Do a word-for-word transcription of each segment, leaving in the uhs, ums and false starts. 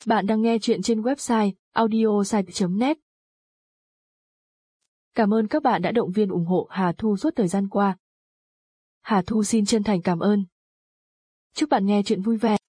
Bạn đang nghe chuyện trên website audiosite chấm net. Cảm ơn các bạn đã động viên ủng hộ Hà Thu suốt thời gian qua. Hà Thu xin chân thành cảm ơn. Chúc bạn nghe chuyện vui vẻ.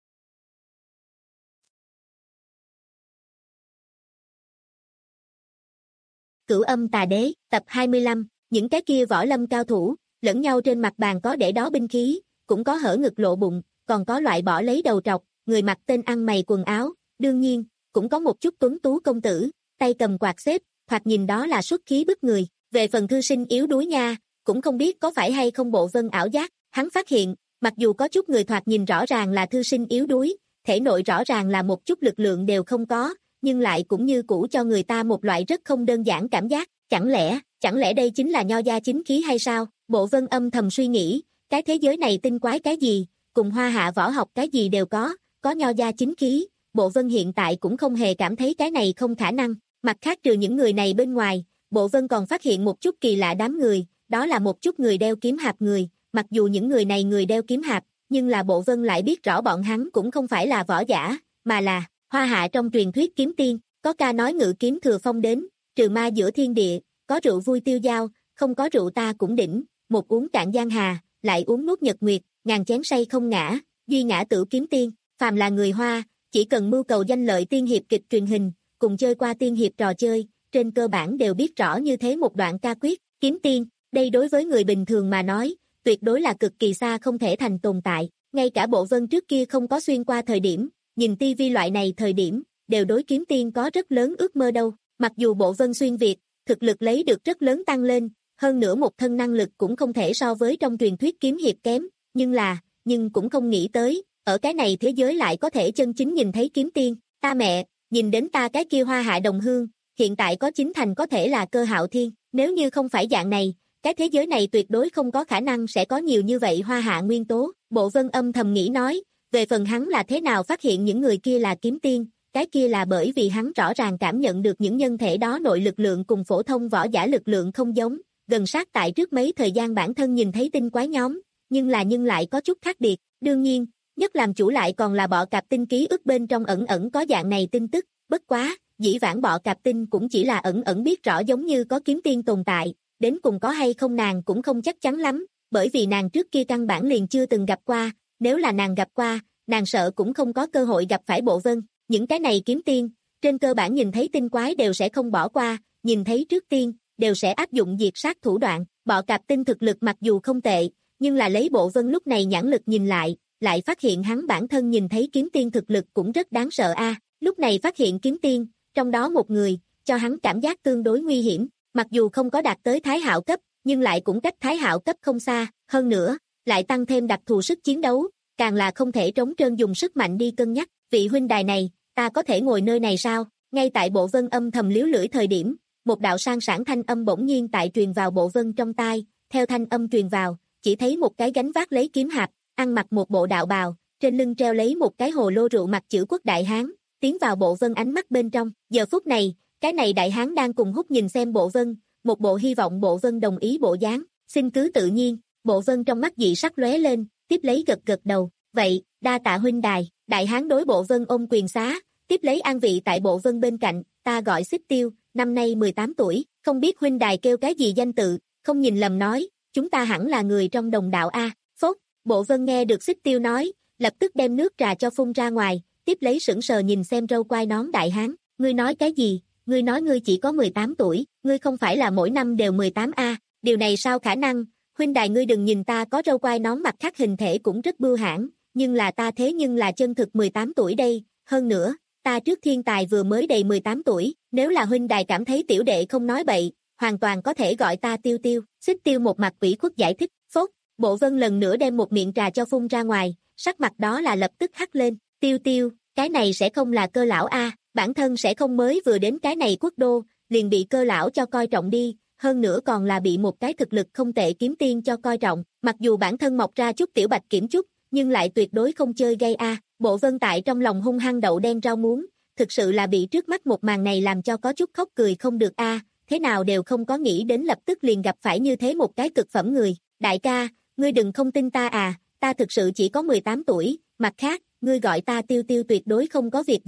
Cửu Âm Tà Đế, tập hai mươi lăm, những cái kia võ lâm cao thủ, lẫn nhau trên mặt bàn có để đó binh khí, cũng có hở ngực lộ bụng, còn có loại bỏ lấy đầu trọc, người mặc tên ăn mày quần áo, đương nhiên, cũng có một chút tuấn tú công tử, tay cầm quạt xếp, thoạt nhìn đó là xuất khí bức người. Về phần thư sinh yếu đuối nha, cũng không biết có phải hay không bộ vân ảo giác, hắn phát hiện, mặc dù có chút người thoạt nhìn rõ ràng là thư sinh yếu đuối, thể nội rõ ràng là một chút lực lượng đều không có, nhưng lại cũng như cũ cho người ta một loại rất không đơn giản cảm giác, chẳng lẽ, chẳng lẽ đây chính là nho gia chính khí hay sao? Bộ vân âm thầm suy nghĩ, cái thế giới này tinh quái cái gì, cùng hoa hạ võ học cái gì đều có, có nho gia chính khí, bộ vân hiện tại cũng không hề cảm thấy cái này không khả năng. Mặt khác trừ những người này bên ngoài, bộ vân còn phát hiện một chút kỳ lạ đám người, đó là một chút người đeo kiếm hạp người, mặc dù những người này người đeo kiếm hạp, nhưng là bộ vân lại biết rõ bọn hắn cũng không phải là võ giả, mà là hoa hạ trong truyền thuyết kiếm tiên. Có ca nói ngự kiếm thừa phong đến, trừ ma giữa thiên địa, có rượu vui tiêu dao, không có rượu ta cũng đỉnh, một uống cạn giang hà, lại uống nuốt nhật nguyệt, ngàn chén say không ngã, duy ngã tử kiếm tiên. Phàm là người Hoa, chỉ cần mưu cầu danh lợi tiên hiệp kịch truyền hình, cùng chơi qua tiên hiệp trò chơi, trên cơ bản đều biết rõ như thế một đoạn ca quyết. Kiếm tiên, đây đối với người bình thường mà nói, tuyệt đối là cực kỳ xa không thể thành tồn tại. Ngay cả bộ vân trước kia không có xuyên qua thời điểm, nhìn tivi loại này thời điểm, đều đối kiếm tiên có rất lớn ước mơ đâu. Mặc dù bộ vân xuyên Việt, thực lực lấy được rất lớn tăng lên, hơn nữa một thân năng lực cũng không thể so với trong truyền thuyết kiếm hiệp kém, nhưng là, nhưng cũng không nghĩ tới, ở cái này thế giới lại có thể chân chính nhìn thấy kiếm tiên. Ta mẹ, nhìn đến ta cái kia hoa hạ đồng hương, hiện tại có chính thành có thể là Cơ Hạo Thiên, nếu như không phải dạng này, cái thế giới này tuyệt đối không có khả năng sẽ có nhiều như vậy hoa hạ nguyên tố. Bộ vân âm thầm nghĩ nói, về phần hắn là thế nào phát hiện những người kia là kiếm tiên, cái kia là bởi vì hắn rõ ràng cảm nhận được những nhân thể đó nội lực lượng cùng phổ thông võ giả lực lượng không giống, gần sát tại trước mấy thời gian bản thân nhìn thấy tinh quái nhóm, nhưng là nhưng lại có chút khác biệt, đương nhiên, nhất làm chủ lại còn là bọ cạp tinh ký ức bên trong ẩn ẩn có dạng này tin tức, bất quá, dĩ vãng bọ cạp tinh cũng chỉ là ẩn ẩn biết rõ giống như có kiếm tiên tồn tại, đến cùng có hay không nàng cũng không chắc chắn lắm, bởi vì nàng trước kia căn bản liền chưa từng gặp qua, nếu là nàng gặp qua, nàng sợ cũng không có cơ hội gặp phải bộ vân. Những cái này kiếm tiên, trên cơ bản nhìn thấy tinh quái đều sẽ không bỏ qua, nhìn thấy trước tiên, đều sẽ áp dụng diệt sát thủ đoạn. Bọ cạp tinh thực lực mặc dù không tệ, nhưng là lấy bộ vân lúc này nhãn lực nhìn lại, lại phát hiện hắn bản thân nhìn thấy kiếm tiên thực lực cũng rất đáng sợ a. À, lúc này phát hiện kiếm tiên, trong đó một người, cho hắn cảm giác tương đối nguy hiểm, mặc dù không có đạt tới Thái Hạo cấp, nhưng lại cũng cách Thái Hạo cấp không xa, hơn nữa, lại tăng thêm đặc thù sức chiến đấu, càng là không thể trống trơn dùng sức mạnh đi cân nhắc. Vị huynh đài này, ta có thể ngồi nơi này sao? Ngay tại bộ vân âm thầm liếu lưỡi thời điểm, một đạo sang sảng thanh âm bỗng nhiên tại truyền vào bộ vân trong tai, theo thanh âm truyền vào, chỉ thấy một cái gánh vác lấy kiếm hạp, ăn mặc một bộ đạo bào, trên lưng treo lấy một cái hồ lô rượu mặt chữ quốc đại hán, tiến vào bộ vân ánh mắt bên trong. Giờ phút này, cái này đại hán đang cùng hút nhìn xem bộ vân, một bộ hy vọng bộ vân đồng ý bộ dáng, xin cứ tự nhiên. Bộ vân trong mắt dị sắc lóe lên, tiếp lấy gật gật đầu, vậy, đa tạ huynh đài. Đại hán đối bộ vân ôm quyền xá, tiếp lấy an vị tại bộ vân bên cạnh, ta gọi Xích Tiêu, năm nay mười tám tuổi, không biết huynh đài kêu cái gì danh tự, không nhìn lầm nói, chúng ta hẳn là người trong đồng đạo a. Phốt, bộ vân nghe được Xích Tiêu nói, lập tức đem nước trà cho phun ra ngoài, tiếp lấy sững sờ nhìn xem râu quai nón đại hán, ngươi nói cái gì, ngươi nói ngươi chỉ có mười tám tuổi, ngươi không phải là mỗi năm đều mười tám a, điều này sao khả năng, huynh đài ngươi đừng nhìn ta có râu quai nón mặt khác hình thể cũng rất bưu hãn, nhưng là ta thế nhưng là chân thực mười tám tuổi đây, hơn nữa, ta trước thiên tài vừa mới đầy mười tám tuổi, nếu là huynh đài cảm thấy tiểu đệ không nói bậy, hoàn toàn có thể gọi ta Tiêu Tiêu. Xích Tiêu một mặt ủy khuất giải thích. Phốt, bộ vân lần nữa đem một miệng trà cho phun ra ngoài, sắc mặt đó là lập tức hắc lên, Tiêu Tiêu, cái này sẽ không là Cơ lão a, bản thân sẽ không mới vừa đến cái này quốc đô, liền bị Cơ lão cho coi trọng đi, hơn nữa còn là bị một cái thực lực không tệ kiếm tiên cho coi trọng, mặc dù bản thân mọc ra chút tiểu bạch kiểm chút, nhưng lại tuyệt đối không chơi gây a. À. Bộ vân tại trong lòng hung hăng đậu đen rau muống, thực sự là bị trước mắt một màn này làm cho có chút khóc cười không được a. À. Thế nào đều không có nghĩ đến lập tức liền gặp phải như thế một cái cực phẩm người. Đại ca, ngươi đừng không tin ta à, ta thực sự chỉ có mười tám tuổi, mặt khác, ngươi gọi ta Tiêu Tiêu tuyệt đối không có việc gì.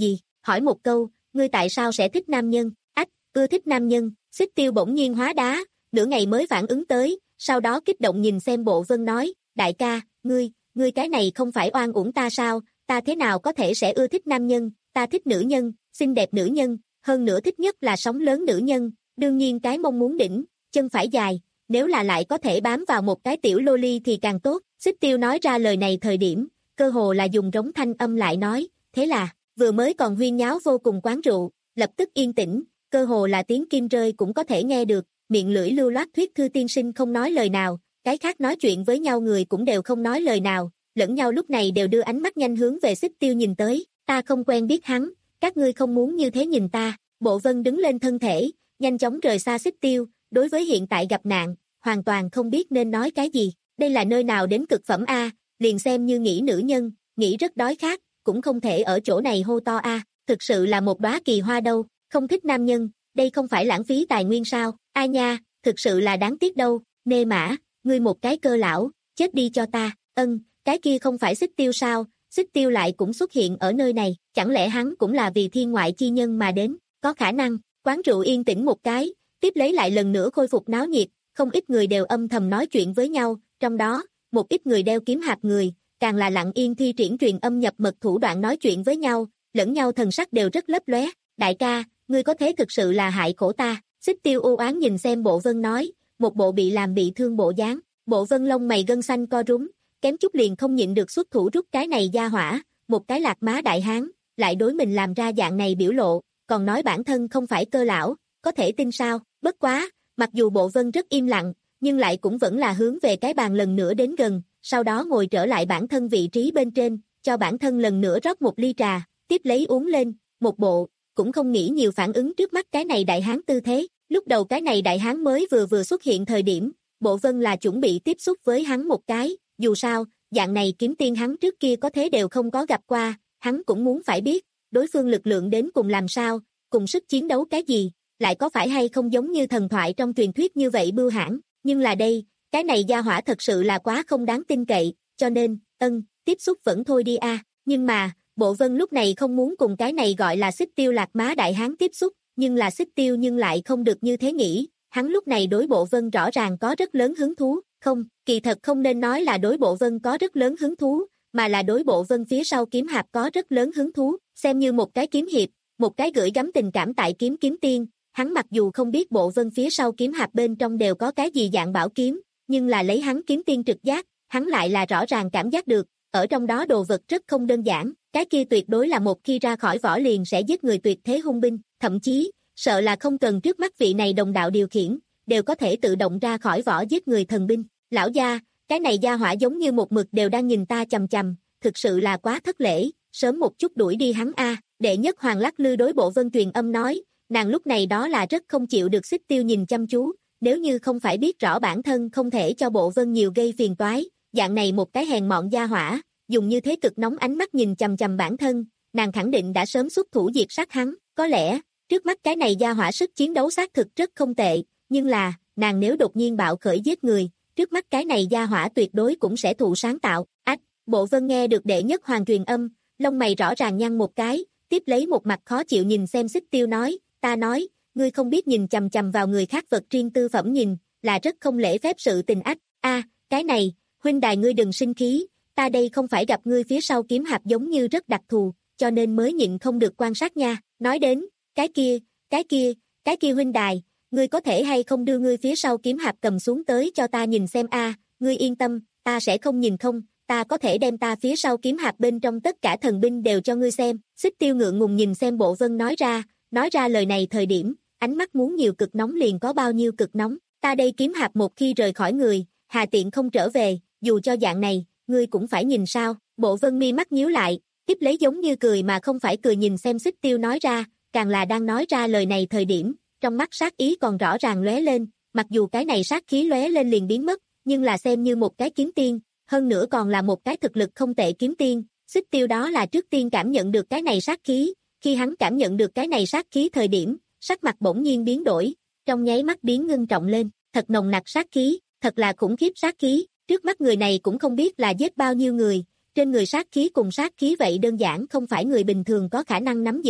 hỏi một câu, ngươi tại sao sẽ thích nam nhân? Ách, ưa thích nam nhân, Xích Tiêu bỗng nhiên hóa đá, nửa ngày mới phản ứng tới, sau đó kích động nhìn xem Bộ Vân nói, đại ca, ngươi, ngươi cái này không phải oan uổng ta sao, ta thế nào có thể sẽ ưa thích nam nhân, ta thích nữ nhân, xinh đẹp nữ nhân, hơn nữa thích nhất là sóng lớn nữ nhân, đương nhiên cái mông muốn đỉnh, chân phải dài, nếu là lại có thể bám vào một cái tiểu loli thì càng tốt. Xích Tiêu nói ra lời này thời điểm, cơ hồ là dùng rống thanh âm lại nói, thế là, vừa mới còn huyên nháo vô cùng quán rượu, lập tức yên tĩnh, cơ hồ là tiếng kim rơi cũng có thể nghe được, miệng lưỡi lưu loát Thuyết Thư tiên sinh không nói lời nào, cái khác nói chuyện với nhau người cũng đều không nói lời nào, lẫn nhau lúc này đều đưa ánh mắt nhanh hướng về Xích Tiêu nhìn tới, ta không quen biết hắn, các ngươi không muốn như thế nhìn ta. Bộ Vân đứng lên thân thể, nhanh chóng rời xa Xích Tiêu, đối với hiện tại gặp nạn, hoàn toàn không biết nên nói cái gì, đây là nơi nào đến cực phẩm a, liền xem như nghĩ nữ nhân, nghĩ rất đói khát, cũng không thể ở chỗ này hô to a, thực sự là một đóa kỳ hoa đâu, không thích nam nhân, đây không phải lãng phí tài nguyên sao, ai nha, thực sự là đáng tiếc đâu, nê mã, ngươi một cái cơ lão, chết đi cho ta, ân, cái kia không phải Xích Tiêu sao, Xích Tiêu lại cũng xuất hiện ở nơi này, chẳng lẽ hắn cũng là vì thiên ngoại chi nhân mà đến, có khả năng, quán rượu yên tĩnh một cái, tiếp lấy lại lần nữa khôi phục náo nhiệt, không ít người đều âm thầm nói chuyện với nhau, trong đó, một ít người đeo kiếm hạp người, càng là lặng yên thi triển truyền âm nhập mật thủ đoạn nói chuyện với nhau, lẫn nhau thần sắc đều rất lấp lóe, đại ca, ngươi có thế thực sự là hại khổ ta, Xích Tiêu u oán nhìn xem Bộ Vân nói, một bộ bị làm bị thương bộ dáng, Bộ Vân lông mày gân xanh co rúm, kém chút liền không nhịn được xuất thủ rút cái này gia hỏa, một cái lạc má đại hán, lại đối mình làm ra dạng này biểu lộ, còn nói bản thân không phải cơ lão, có thể tin sao, bất quá, mặc dù Bộ Vân rất im lặng, nhưng lại cũng vẫn là hướng về cái bàn lần nữa đến gần, sau đó ngồi trở lại bản thân vị trí bên trên, cho bản thân lần nữa rót một ly trà, tiếp lấy uống lên, một bộ, cũng không nghĩ nhiều phản ứng trước mắt cái này đại hán tư thế, lúc đầu cái này đại hán mới vừa vừa xuất hiện thời điểm, Bộ Vân là chuẩn bị tiếp xúc với hắn một cái, dù sao, dạng này kiếm tiên hắn trước kia có thế đều không có gặp qua, hắn cũng muốn phải biết, đối phương lực lượng đến cùng làm sao, cùng sức chiến đấu cái gì, lại có phải hay không giống như thần thoại trong truyền thuyết như vậy bưu hãn, nhưng là đây, cái này gia hỏa thật sự là quá không đáng tin cậy, cho nên, ân, tiếp xúc vẫn thôi đi a. Nhưng mà, Bộ Vân lúc này không muốn cùng cái này gọi là Xích Tiêu lạc má đại hán tiếp xúc, nhưng là Xích Tiêu nhưng lại không được như thế nghĩ, hắn lúc này đối Bộ Vân rõ ràng có rất lớn hứng thú, không, kỳ thật không nên nói là đối Bộ Vân có rất lớn hứng thú, mà là đối Bộ Vân phía sau kiếm hạp có rất lớn hứng thú, xem như một cái kiếm hiệp, một cái gửi gắm tình cảm tại kiếm kiếm tiên, hắn mặc dù không biết Bộ Vân phía sau kiếm hạp bên trong đều có cái gì dạng bảo kiếm, nhưng là lấy hắn kiếm tiên trực giác, hắn lại là rõ ràng cảm giác được, ở trong đó đồ vật rất không đơn giản, cái kia tuyệt đối là một khi ra khỏi vỏ liền sẽ giết người tuyệt thế hung binh, thậm chí, sợ là không cần trước mắt vị này đồng đạo điều khiển, đều có thể tự động ra khỏi vỏ giết người thần binh. Lão gia, cái này gia hỏa giống như một mực đều đang nhìn ta chằm chằm, thực sự là quá thất lễ, sớm một chút đuổi đi hắn a. Đệ nhất Hoàng lắc lư đối Bộ Vân truyền âm nói, nàng lúc này đó là rất không chịu được Xích Tiêu nhìn chăm chú, nếu như không phải biết rõ bản thân không thể cho Bộ Vân nhiều gây phiền toái, dạng này một cái hèn mọn gia hỏa, dùng như thế cực nóng ánh mắt nhìn chằm chằm bản thân, nàng khẳng định đã sớm xuất thủ diệt sát hắn, có lẽ, trước mắt cái này gia hỏa sức chiến đấu xác thực rất không tệ, nhưng là, nàng nếu đột nhiên bạo khởi giết người, trước mắt cái này gia hỏa tuyệt đối cũng sẽ thụ sáng tạo. Ách, Bộ Vân nghe được đệ nhất Hoàng truyền âm, lông mày rõ ràng nhăn một cái, tiếp lấy một mặt khó chịu nhìn xem Xích Tiêu nói, ta nói, ngươi không biết nhìn chằm chằm vào người khác vật riêng tư phẩm nhìn, là rất không lễ phép sự tình ách. A, cái này, huynh đài ngươi đừng sinh khí, ta đây không phải gặp ngươi phía sau kiếm hạp giống như rất đặc thù, cho nên mới nhịn không được quan sát nha. Nói đến, cái kia, cái kia, cái kia huynh đài, ngươi có thể hay không đưa ngươi phía sau kiếm hạp cầm xuống tới cho ta nhìn xem a, ngươi yên tâm, ta sẽ không nhìn không, ta có thể đem ta phía sau kiếm hạp bên trong tất cả thần binh đều cho ngươi xem. Xích Tiêu ngượng ngùng nhìn xem Bộ Vân nói ra, nói ra lời này thời điểm, ánh mắt muốn nhiều cực nóng liền có bao nhiêu cực nóng, ta đây kiếm hạp một khi rời khỏi người, hà tiện không trở về, dù cho dạng này, ngươi cũng phải nhìn sao. Bộ Vân mi mắt nhíu lại, tiếp lấy giống như cười mà không phải cười nhìn xem Xích Tiêu nói ra, càng là đang nói ra lời này thời điểm, trong mắt sát ý còn rõ ràng lóe lên, mặc dù cái này sát khí lóe lên liền biến mất, nhưng là xem như một cái kiếm tiên, hơn nữa còn là một cái thực lực không tệ kiếm tiên, Xích Tiêu đó là trước tiên cảm nhận được cái này sát khí, khi hắn cảm nhận được cái này sát khí thời điểm, sắc mặt bỗng nhiên biến đổi, trong nháy mắt biến ngưng trọng lên, thật nồng nặc sát khí, thật là khủng khiếp sát khí, trước mắt người này cũng không biết là giết bao nhiêu người, trên người sát khí cùng sát khí vậy đơn giản không phải người bình thường có khả năng nắm giữ,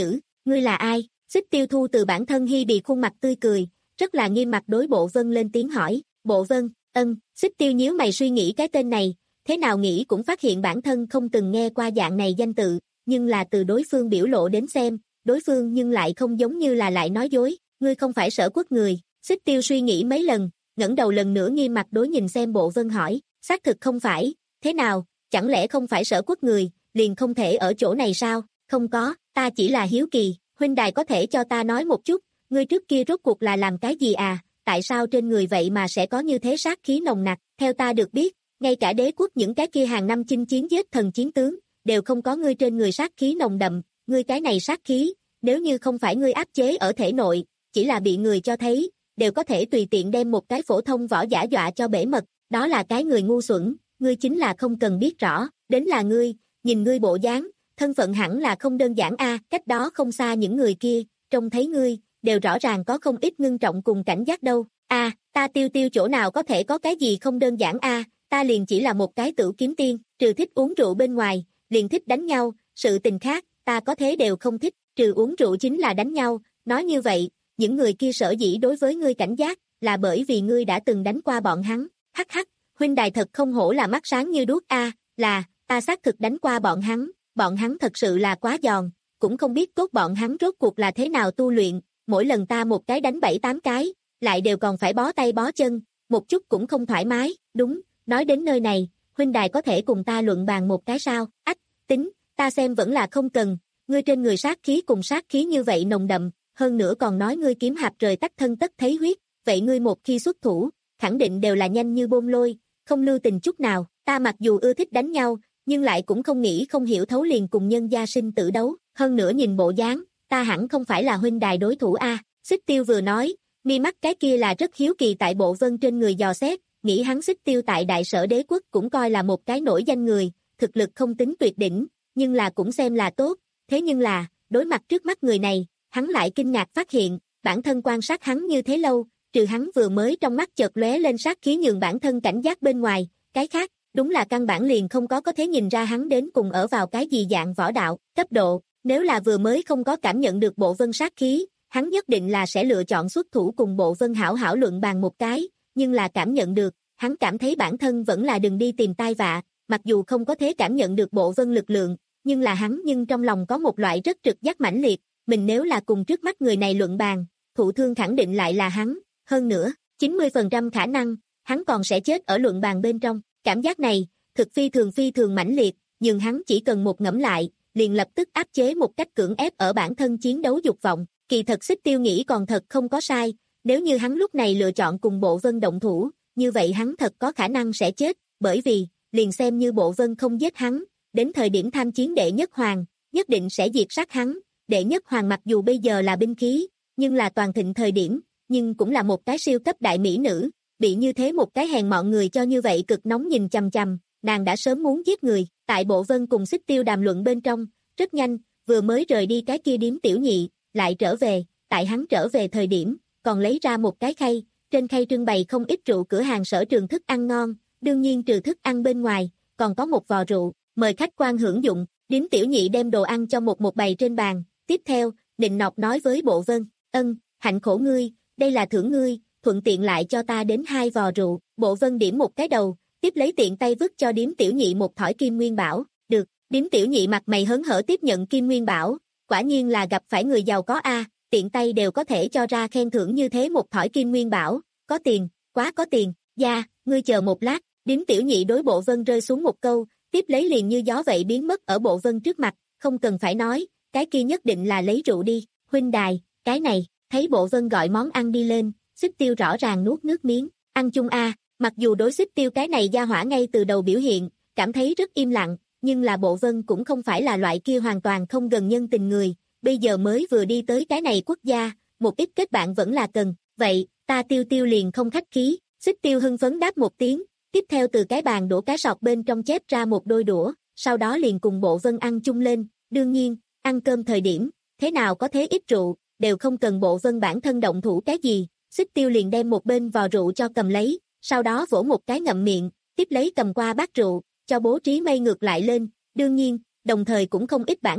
ngươi là ai? Xích Tiêu Thu từ bản thân hi bị khuôn mặt tươi cười, rất là nghiêm mặt đối Bộ Vân lên tiếng hỏi, Bộ Vân, ân, Xích Tiêu nhíu mày suy nghĩ cái tên này, thế nào nghĩ cũng phát hiện bản thân không từng nghe qua dạng này danh tự, nhưng là từ đối phương biểu lộ đến xem, đối phương nhưng lại không giống như là lại nói dối, ngươi không phải Sở Quốc người. Xích Tiêu suy nghĩ mấy lần, ngẩng đầu lần nữa nghiêm mặt đối nhìn xem Bộ Vân hỏi, xác thực không phải, thế nào, chẳng lẽ không phải Sở Quốc người, liền không thể ở chỗ này sao? Không có, ta chỉ là hiếu kỳ, huynh đài có thể cho ta nói một chút, ngươi trước kia rốt cuộc là làm cái gì à, tại sao trên người vậy mà sẽ có như thế sát khí nồng nặc, theo ta được biết, ngay cả đế quốc những cái kia hàng năm chinh chiến giết thần chiến tướng, đều không có ngươi trên người sát khí nồng đậm, ngươi cái này sát khí, nếu như không phải ngươi áp chế ở thể nội, chỉ là bị người cho thấy, đều có thể tùy tiện đem một cái phổ thông võ giả dọa cho bể mật, đó là cái người ngu xuẩn, ngươi chính là không cần biết rõ, đến là ngươi, nhìn ngươi bộ dáng, thân phận hẳn là không đơn giản a, cách đó không xa những người kia, trông thấy ngươi, đều rõ ràng có không ít ngưng trọng cùng cảnh giác đâu, a, ta Tiêu Tiêu chỗ nào có thể có cái gì không đơn giản a, ta liền chỉ là một cái tửu kiếm tiên, trừ thích uống rượu bên ngoài, liền thích đánh nhau, sự tình khác, ta có thế đều không thích, trừ uống rượu chính là đánh nhau, nói như vậy, những người kia sở dĩ đối với ngươi cảnh giác, là bởi vì ngươi đã từng đánh qua bọn hắn, hắc hắc, huynh đài thật không hổ là mắt sáng như đuốc a, là, ta xác thực đánh qua bọn hắn, bọn hắn thật sự là quá giòn, cũng không biết cốt bọn hắn rốt cuộc là thế nào tu luyện, mỗi lần ta một cái đánh bảy tám cái, lại đều còn phải bó tay bó chân, một chút cũng không thoải mái, đúng, nói đến nơi này, huynh đài có thể cùng ta luận bàn một cái sao, ách, tính, ta xem vẫn là không cần, ngươi trên người sát khí cùng sát khí như vậy nồng đậm, hơn nữa còn nói ngươi kiếm hạp rời tách thân tất thấy huyết, vậy ngươi một khi xuất thủ, khẳng định đều là nhanh như bôn lôi, không lưu tình chút nào, ta mặc dù ưa thích đánh nhau, nhưng lại cũng không nghĩ không hiểu thấu liền cùng nhân gia sinh tử đấu, hơn nữa nhìn bộ dáng, ta hẳn không phải là huynh đài đối thủ a. Xích Tiêu vừa nói, mi mắt cái kia là rất hiếu kỳ tại Bộ Vân trên người dò xét, nghĩ hắn Xích Tiêu tại Đại Sở Đế Quốc cũng coi là một cái nổi danh người, thực lực không tính tuyệt đỉnh, nhưng là cũng xem là tốt, thế nhưng là, đối mặt trước mắt người này, hắn lại kinh ngạc phát hiện, bản thân quan sát hắn như thế lâu, trừ hắn vừa mới trong mắt chợt lóe lên sát khí nhường bản thân cảnh giác bên ngoài, cái khác, đúng là căn bản liền không có có thể nhìn ra hắn đến cùng ở vào cái gì dạng võ đạo, cấp độ, nếu là vừa mới không có cảm nhận được Bộ Vân sát khí, hắn nhất định là sẽ lựa chọn xuất thủ cùng Bộ Vân hảo hảo luận bàn một cái, nhưng là cảm nhận được, hắn cảm thấy bản thân vẫn là đừng đi tìm tai vạ, mặc dù không có thể cảm nhận được Bộ Vân lực lượng, nhưng là hắn nhưng trong lòng có một loại rất trực giác mãnh liệt, mình nếu là cùng trước mắt người này luận bàn, thụ thương khẳng định lại là hắn, hơn nữa, chín mươi phần trăm khả năng, hắn còn sẽ chết ở luận bàn bên trong, cảm giác này, thực phi thường phi thường mãnh liệt, nhưng hắn chỉ cần một ngẫm lại, liền lập tức áp chế một cách cưỡng ép ở bản thân chiến đấu dục vọng, kỳ thật Xích Tiêu nghĩ còn thật không có sai, nếu như hắn lúc này lựa chọn cùng Bộ Vân động thủ, như vậy hắn thật có khả năng sẽ chết, bởi vì, liền xem như Bộ Vân không giết hắn, đến thời điểm tham chiến đệ nhất hoàng, nhất định sẽ diệt sát hắn, đệ nhất hoàng mặc dù bây giờ là binh khí, nhưng là toàn thịnh thời điểm, nhưng cũng là một cái siêu cấp đại mỹ nữ, bị như thế một cái hèn mọn người cho như vậy cực nóng nhìn chằm chằm, nàng đã sớm muốn giết người, tại Bộ Vân cùng Xích Tiêu đàm luận bên trong, rất nhanh, vừa mới rời đi cái kia điếm tiểu nhị, lại trở về, tại hắn trở về thời điểm, còn lấy ra một cái khay, trên khay trưng bày không ít rượu cửa hàng Sở Trường thức ăn ngon, đương nhiên trừ thức ăn bên ngoài, còn có một vò rượu, mời khách quan hưởng dụng, điếm tiểu nhị đem đồ ăn cho một một bày trên bàn, tiếp theo, nịnh nọt nói với Bộ Vân, ân, hạnh khổ ngươi, đây là thưởng ngươi, thuận tiện lại cho ta đến hai vò rượu, Bộ Vân điểm một cái đầu, tiếp lấy tiện tay vứt cho điếm tiểu nhị một thỏi kim nguyên bảo, được, điếm tiểu nhị mặt mày hớn hở tiếp nhận kim nguyên bảo, quả nhiên là gặp phải người giàu có a, tiện tay đều có thể cho ra khen thưởng như thế một thỏi kim nguyên bảo, có tiền, quá có tiền, gia, ngươi chờ một lát, điếm tiểu nhị đối Bộ Vân rơi xuống một câu, tiếp lấy liền như gió vậy biến mất ở Bộ Vân trước mặt, không cần phải nói, cái kia nhất định là lấy rượu đi, huynh đài, cái này, thấy Bộ Vân gọi món ăn đi lên, Xích Tiêu rõ ràng nuốt nước miếng, ăn chung a, mặc dù đối Xích Tiêu cái này gia hỏa ngay từ đầu biểu hiện, cảm thấy rất im lặng, nhưng là Bộ Vân cũng không phải là loại kia hoàn toàn không gần nhân tình người, bây giờ mới vừa đi tới cái này quốc gia, một ít kết bạn vẫn là cần, vậy, ta Tiêu Tiêu liền không khách khí, Xích Tiêu hưng phấn đáp một tiếng, tiếp theo từ cái bàn đũa cái sọt bên trong chép ra một đôi đũa, sau đó liền cùng Bộ Vân ăn chung lên, đương nhiên, ăn cơm thời điểm, thế nào có thế ít rượu, đều không cần Bộ Vân bản thân động thủ cái gì, Xích Tiêu liền đem một bên vò rượu cho cầm lấy, sau đó vỗ một cái ngậm miệng, tiếp lấy cầm qua bát rượu, cho bố trí mây ngược lại lên, đương nhiên, đồng thời cũng không ít bản thân,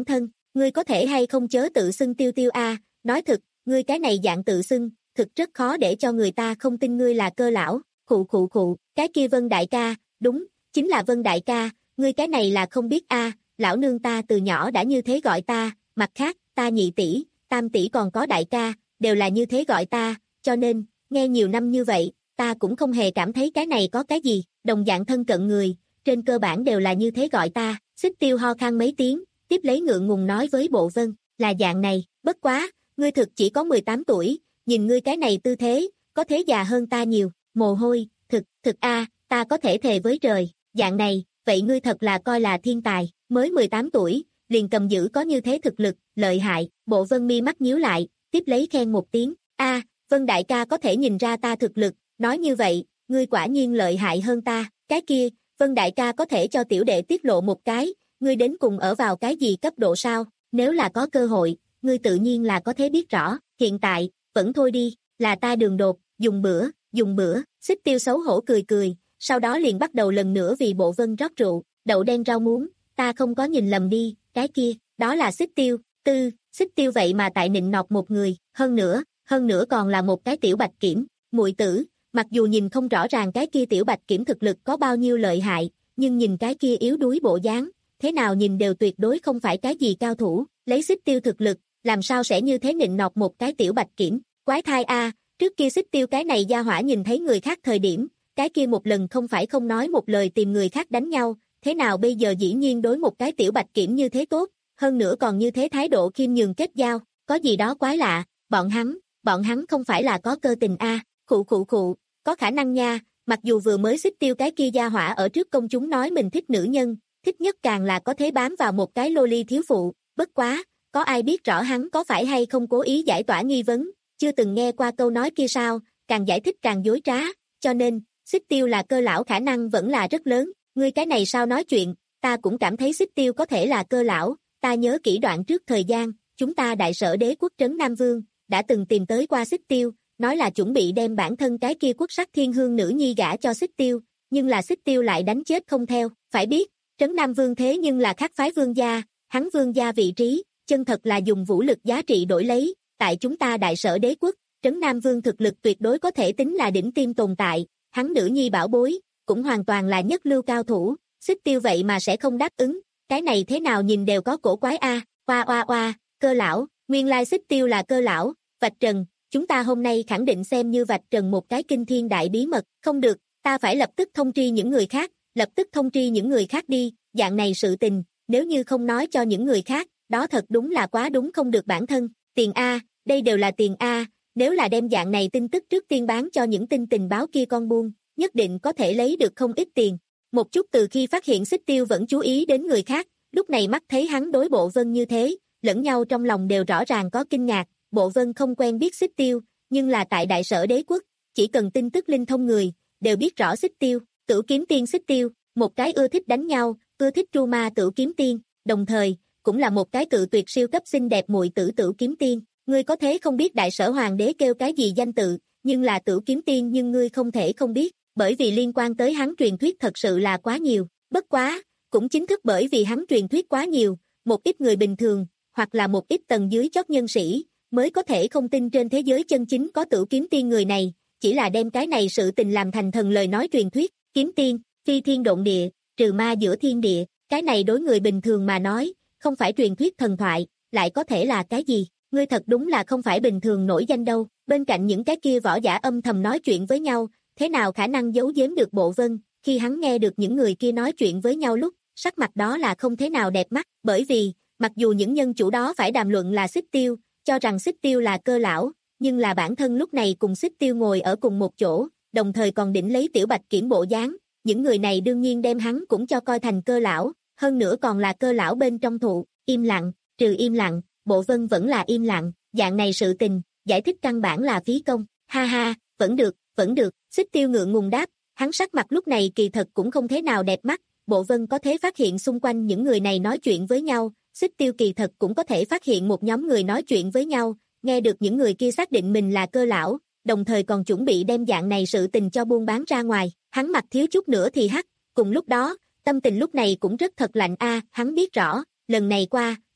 ngươi có thể hay không chớ tự xưng Tiêu Tiêu a, nói thực, ngươi cái này dạng tự xưng, thực rất khó để cho người ta không tin ngươi là Cơ lão. Khụ khụ khụ, cái kia Vân đại ca, đúng, chính là Vân đại ca, ngươi cái này là không biết a, lão nương ta từ nhỏ đã như thế gọi ta, mặt khác, ta nhị tỷ, tam tỷ còn có đại ca, đều là như thế gọi ta, cho nên, nghe nhiều năm như vậy, ta cũng không hề cảm thấy cái này có cái gì, đồng dạng thân cận người, trên cơ bản đều là như thế gọi ta. Xích Tiêu ho khan mấy tiếng, tiếp lấy ngượng ngùng nói với Bộ Vân, là dạng này, bất quá, ngươi thực chỉ có mười tám tuổi, nhìn ngươi cái này tư thế, có thế già hơn ta nhiều, mồ hôi, thực, thực a, ta có thể thề với trời, dạng này, vậy ngươi thật là coi là thiên tài, mới mười tám tuổi, liền cầm giữ có như thế thực lực, lợi hại. Bộ Vân mi mắt nhíu lại, tiếp lấy khen một tiếng, a, Vân đại ca có thể nhìn ra ta thực lực, nói như vậy, ngươi quả nhiên lợi hại hơn ta, cái kia, Vân đại ca có thể cho tiểu đệ tiết lộ một cái, ngươi đến cùng ở vào cái gì cấp độ sao, nếu là có cơ hội, ngươi tự nhiên là có thể biết rõ, hiện tại, vẫn thôi đi, là ta đường đột, dùng bữa, dùng bữa. Xích Tiêu xấu hổ cười cười, sau đó liền bắt đầu lần nữa vì Bộ Vân rót rượu, đậu đen rau muống, ta không có nhìn lầm đi, cái kia, đó là Xích Tiêu, tư, Xích Tiêu vậy mà tại nịnh nọt một người, hơn nữa, hơn nữa còn là một cái tiểu bạch kiểm, muội tử, mặc dù nhìn không rõ ràng cái kia tiểu bạch kiểm thực lực có bao nhiêu lợi hại, nhưng nhìn cái kia yếu đuối bộ dáng, thế nào nhìn đều tuyệt đối không phải cái gì cao thủ, lấy Xích Tiêu thực lực, làm sao sẽ như thế nịnh nọt một cái tiểu bạch kiểm, quái thai a, trước kia Xích Tiêu cái này gia hỏa nhìn thấy người khác thời điểm, cái kia một lần không phải không nói một lời tìm người khác đánh nhau, thế nào bây giờ dĩ nhiên đối một cái tiểu bạch kiểm như thế tốt, hơn nữa còn như thế thái độ khiêm nhường kết giao, có gì đó quái lạ, bọn hắn, bọn hắn không phải là có cơ tình a, à. Khụ khụ khụ, có khả năng nha, mặc dù vừa mới Xích Tiêu cái kia gia hỏa ở trước công chúng nói mình thích nữ nhân, thích nhất càng là có thể bám vào một cái loli thiếu phụ, bất quá, có ai biết rõ hắn có phải hay không cố ý giải tỏa nghi vấn, chưa từng nghe qua câu nói kia sao, càng giải thích càng dối trá, cho nên, Xích Tiêu là Cơ lão khả năng vẫn là rất lớn, ngươi cái này sao nói chuyện, ta cũng cảm thấy Xích Tiêu có thể là Cơ lão, ta nhớ kỹ đoạn trước thời gian, chúng ta đại sở đế quốc trấn Nam Vương, đã từng tìm tới qua Xích Tiêu, nói là chuẩn bị đem bản thân cái kia quốc sắc thiên hương nữ nhi gả cho Xích Tiêu, nhưng là Xích Tiêu lại đánh chết không theo, phải biết, trấn Nam Vương thế nhưng là khác phái vương gia, hắn vương gia vị trí, chân thật là dùng vũ lực giá trị đổi lấy, tại chúng ta đại sở đế quốc, trấn Nam Vương thực lực tuyệt đối có thể tính là đỉnh tiêm tồn tại, hắn nữ nhi bảo bối, cũng hoàn toàn là nhất lưu cao thủ, Xích Tiêu vậy mà sẽ không đáp ứng, cái này thế nào nhìn đều có cổ quái a, oa oa oa, Cơ lão, nguyên lai Xích Tiêu là Cơ lão, vạch trần, chúng ta hôm nay khẳng định xem như vạch trần một cái kinh thiên đại bí mật, không được, ta phải lập tức thông tri những người khác, lập tức thông tri những người khác đi, dạng này sự tình, nếu như không nói cho những người khác, đó thật đúng là quá đúng không được bản thân, tiền A, đây đều là tiền A, nếu là đem dạng này tin tức trước tiên bán cho những tin tình báo kia con buôn, nhất định có thể lấy được không ít tiền. Một chút từ khi phát hiện Xích Tiêu vẫn chú ý đến người khác, lúc này mắt thấy hắn đối Bộ Vân như thế, lẫn nhau trong lòng đều rõ ràng có kinh ngạc, Bộ Vân không quen biết Xích Tiêu, nhưng là tại đại sở đế quốc, chỉ cần tin tức linh thông người, đều biết rõ Xích Tiêu, Tửu Kiếm Tiên Xích Tiêu, một cái ưa thích đánh nhau, ưa thích tru ma Tửu Kiếm Tiên, đồng thời, cũng là một cái cự tuyệt siêu cấp xinh đẹp muội tử Tửu Kiếm Tiên, ngươi có thế không biết đại sở hoàng đế kêu cái gì danh tự, nhưng là Tửu Kiếm Tiên nhưng ngươi không thể không biết, bởi vì liên quan tới hắn truyền thuyết thật sự là quá nhiều, bất quá, cũng chính thức bởi vì hắn truyền thuyết quá nhiều, một ít người bình thường, hoặc là một ít tầng dưới chót nhân sĩ, mới có thể không tin trên thế giới chân chính có Tửu Kiếm Tiên người này, chỉ là đem cái này sự tình làm thành thần lời nói truyền thuyết, kiếm tiên, phi thiên độn địa, trừ ma giữa thiên địa, cái này đối người bình thường mà nói, không phải truyền thuyết thần thoại, lại có thể là cái gì, ngươi thật đúng là không phải bình thường nổi danh đâu, bên cạnh những cái kia võ giả âm thầm nói chuyện với nhau, thế nào khả năng giấu giếm được Bộ Vân, khi hắn nghe được những người kia nói chuyện với nhau lúc, sắc mặt đó là không thế nào đẹp mắt, bởi vì, mặc dù những nhân chủ đó phải đàm luận là Xích Tiêu, cho rằng Xích Tiêu là Cơ lão, nhưng là bản thân lúc này cùng Xích Tiêu ngồi ở cùng một chỗ, đồng thời còn đỉnh lấy tiểu bạch kiểm bộ dáng, những người này đương nhiên đem hắn cũng cho coi thành Cơ lão, hơn nữa còn là Cơ lão bên trong thụ, im lặng, trừ im lặng, Bộ Vân vẫn là im lặng, dạng này sự tình, giải thích căn bản là phí công, ha ha, vẫn được, vẫn được, Xích Tiêu ngượng ngùng đáp, hắn sắc mặt lúc này kỳ thật cũng không thế nào đẹp mắt, Bộ Vân có thể phát hiện xung quanh những người này nói chuyện với nhau, Xích Tiêu kỳ thật cũng có thể phát hiện một nhóm người nói chuyện với nhau, nghe được những người kia xác định mình là Cơ lão, đồng thời còn chuẩn bị đem dạng này sự tình cho buôn bán ra ngoài, hắn mặt thiếu chút nữa thì hắc, cùng lúc đó, tâm tình lúc này cũng rất thật lạnh a, hắn biết rõ, lần này qua,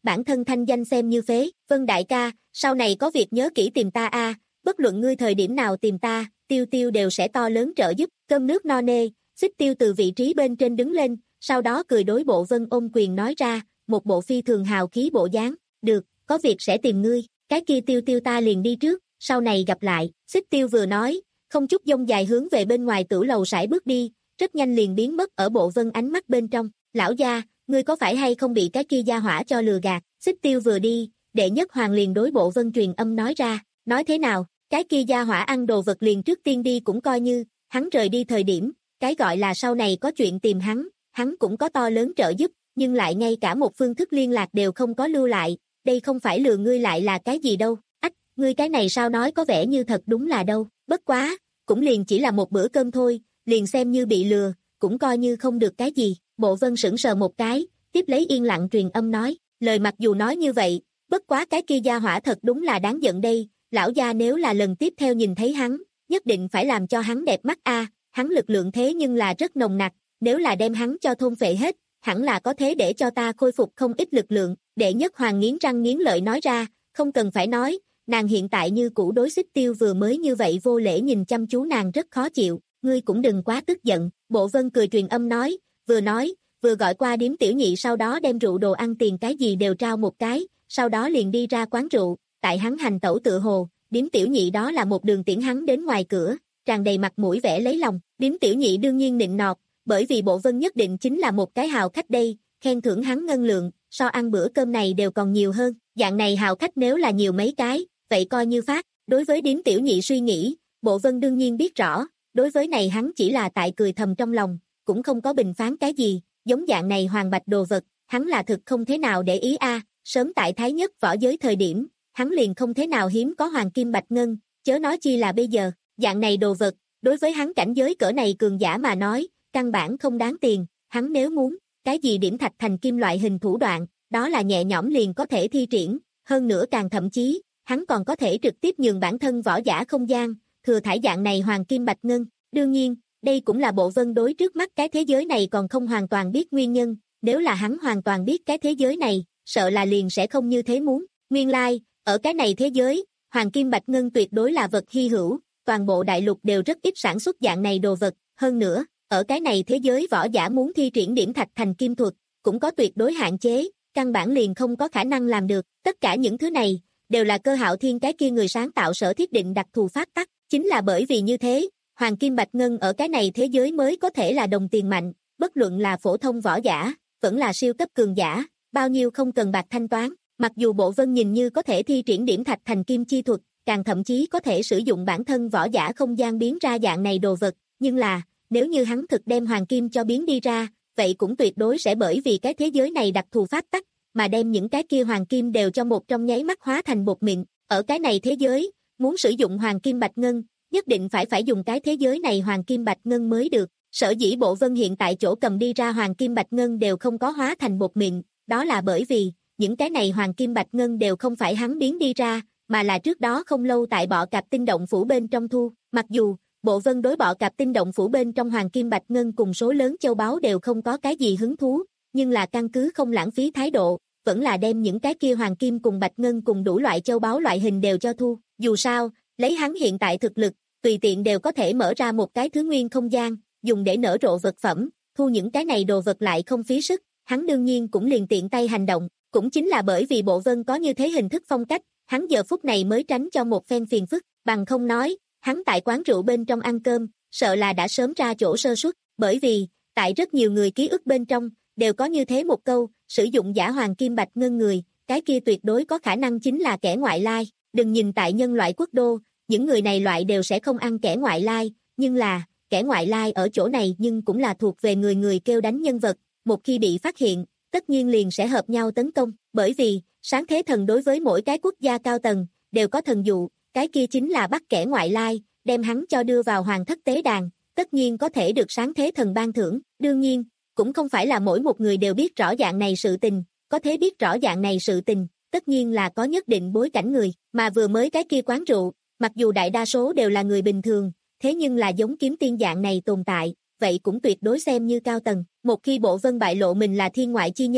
bản thân thanh danh xem như phế. Vân đại ca, sau này có việc nhớ kỹ tìm ta a, bất luận ngươi thời điểm nào tìm ta, Tiêu Tiêu đều sẽ to lớn trợ giúp. Cơm nước no nê, Xích Tiêu từ vị trí bên trên đứng lên, sau đó cười đối Bộ Vân ôm quyền nói ra, một bộ phi thường hào khí bộ dáng, được, có việc sẽ tìm ngươi, cái kia Tiêu Tiêu ta liền đi trước, sau này gặp lại. Xích Tiêu vừa nói, không chút dông dài hướng về bên ngoài tử lầu sải bước đi, rất nhanh liền biến mất ở Bộ Vân ánh mắt bên trong. Lão gia, ngươi có phải hay không bị cái kia gia hỏa cho lừa gạt? Xích Tiêu vừa đi, Đệ Nhất Hoàng liền đối Bộ Vân truyền âm nói ra, nói thế nào, cái kia gia hỏa ăn đồ vật liền trước tiên đi cũng coi như, hắn rời đi thời điểm, cái gọi là sau này có chuyện tìm hắn, hắn cũng có to lớn trợ giúp, nhưng lại ngay cả một phương thức liên lạc đều không có lưu lại, đây không phải lừa ngươi lại là cái gì đâu, ách, ngươi cái này sao nói có vẻ như thật đúng là đâu, bất quá, cũng liền chỉ là một bữa cơm thôi, liền xem như bị lừa, cũng coi như không được cái gì. Bộ Vân sững sờ một cái, tiếp lấy yên lặng truyền âm nói, lời mặc dù nói như vậy, bất quá cái kia gia hỏa thật đúng là đáng giận đây, lão gia nếu là lần tiếp theo nhìn thấy hắn, nhất định phải làm cho hắn đẹp mắt a, hắn lực lượng thế nhưng là rất nồng nặc, nếu là đem hắn cho thôn phệ hết, hẳn là có thế để cho ta khôi phục không ít lực lượng. Đệ Nhất Hoàng nghiến răng nghiến lợi nói ra, không cần phải nói, nàng hiện tại như cũ đối Xích Tiêu vừa mới như vậy vô lễ nhìn chăm chú nàng rất khó chịu, ngươi cũng đừng quá tức giận. Bộ Vân cười truyền âm nói, vừa nói, vừa gọi qua điếm tiểu nhị sau đó đem rượu đồ ăn tiền cái gì đều trao một cái, sau đó liền đi ra quán rượu, tại hắn hành tẩu tự hồ, điếm tiểu nhị đó là một đường tiễn hắn đến ngoài cửa, tràn đầy mặt mũi vẻ lấy lòng, điếm tiểu nhị đương nhiên nịnh nọt, bởi vì Bộ Vân nhất định chính là một cái hào khách đây, khen thưởng hắn ngân lượng, so ăn bữa cơm này đều còn nhiều hơn, dạng này hào khách nếu là nhiều mấy cái, vậy coi như phát. Đối với điếm tiểu nhị suy nghĩ, Bộ Vân đương nhiên biết rõ, đối với này hắn chỉ là tại cười thầm trong lòng, cũng không có bình phán cái gì, giống dạng này hoàng bạch đồ vật, hắn là thực không thế nào để ý a, sớm tại Thái Nhất võ giới thời điểm, hắn liền không thế nào hiếm có hoàng kim bạch ngân, chớ nói chi là bây giờ, dạng này đồ vật, đối với hắn cảnh giới cỡ này cường giả mà nói, căn bản không đáng tiền, hắn nếu muốn, cái gì điểm thạch thành kim loại hình thủ đoạn, đó là nhẹ nhõm liền có thể thi triển, hơn nữa càng thậm chí, hắn còn có thể trực tiếp nhường bản thân võ giả không gian, thừa thải dạng này hoàng kim bạch ngân, đương nhiên, đây cũng là Bộ Vân đối trước mắt cái thế giới này còn không hoàn toàn biết nguyên nhân, nếu là hắn hoàn toàn biết cái thế giới này, sợ là liền sẽ không như thế muốn, nguyên lai, like, ở cái này thế giới, hoàng kim bạch ngân tuyệt đối là vật hy hữu, toàn bộ đại lục đều rất ít sản xuất dạng này đồ vật, hơn nữa, ở cái này thế giới võ giả muốn thi triển điểm thạch thành kim thuật, cũng có tuyệt đối hạn chế, căn bản liền không có khả năng làm được, tất cả những thứ này, đều là Cơ Hạo Thiên cái kia người sáng tạo sở thiết định đặc thù pháp tắc, chính là bởi vì như thế, hoàng kim bạch ngân ở cái này thế giới mới có thể là đồng tiền mạnh, bất luận là phổ thông võ giả, vẫn là siêu cấp cường giả, bao nhiêu không cần bạc thanh toán, mặc dù Bộ Vân nhìn như có thể thi triển điểm thạch thành kim chi thuật, càng thậm chí có thể sử dụng bản thân võ giả không gian biến ra dạng này đồ vật, nhưng là, nếu như hắn thực đem hoàng kim cho biến đi ra, vậy cũng tuyệt đối sẽ bởi vì cái thế giới này đặc thù pháp tắc, mà đem những cái kia hoàng kim đều cho một trong nháy mắt hóa thành bột mịn, ở cái này thế giới, muốn sử dụng hoàng kim bạch ngân, nhất định phải phải dùng cái thế giới này hoàng kim bạch ngân mới được, sở dĩ Bộ Vân hiện tại chỗ cầm đi ra hoàng kim bạch ngân đều không có hóa thành bột mịn, đó là bởi vì, những cái này hoàng kim bạch ngân đều không phải hắn biến đi ra, mà là trước đó không lâu tại Bọ Cạp Tinh Động Phủ bên trong thu, mặc dù, Bộ Vân đối Bọ Cạp Tinh Động Phủ bên trong hoàng kim bạch ngân cùng số lớn châu báu đều không có cái gì hứng thú, nhưng là căn cứ không lãng phí thái độ, vẫn là đem những cái kia hoàng kim cùng bạch ngân cùng đủ loại châu báu loại hình đều cho thu, dù sao, lấy hắn hiện tại thực lực, tùy tiện đều có thể mở ra một cái thứ nguyên không gian, dùng để nở rộ vật phẩm, thu những cái này đồ vật lại không phí sức, hắn đương nhiên cũng liền tiện tay hành động, cũng chính là bởi vì Bộ Vân có như thế hình thức phong cách, hắn giờ phút này mới tránh cho một phen phiền phức, bằng không nói, hắn tại quán rượu bên trong ăn cơm, sợ là đã sớm ra chỗ sơ suất, bởi vì, tại rất nhiều người ký ức bên trong, đều có như thế một câu, sử dụng giả hoàng kim bạch ngân người, cái kia tuyệt đối có khả năng chính là kẻ ngoại lai, đừng nhìn tại nhân loại quốc đô, những người này loại đều sẽ không ăn kẻ ngoại lai, nhưng là, kẻ ngoại lai ở chỗ này nhưng cũng là thuộc về người người kêu đánh nhân vật, một khi bị phát hiện, tất nhiên liền sẽ hợp nhau tấn công, bởi vì, sáng thế thần đối với mỗi cái quốc gia cao tầng, đều có thần dụ, cái kia chính là bắt kẻ ngoại lai, đem hắn cho đưa vào hoàng thất tế đàn, tất nhiên có thể được sáng thế thần ban thưởng, đương nhiên, cũng không phải là mỗi một người đều biết rõ dạng này sự tình, có thể biết rõ dạng này sự tình, tất nhiên là có nhất định bối cảnh người, mà vừa mới cái kia quán rượu, mặc dù đại đa số đều là người bình thường, thế nhưng là giống kiếm tiên dạng này tồn tại, vậy cũng tuyệt đối xem như cao tầng, một khi Bộ Vân bại lộ mình là thiên ngoại chi nhân,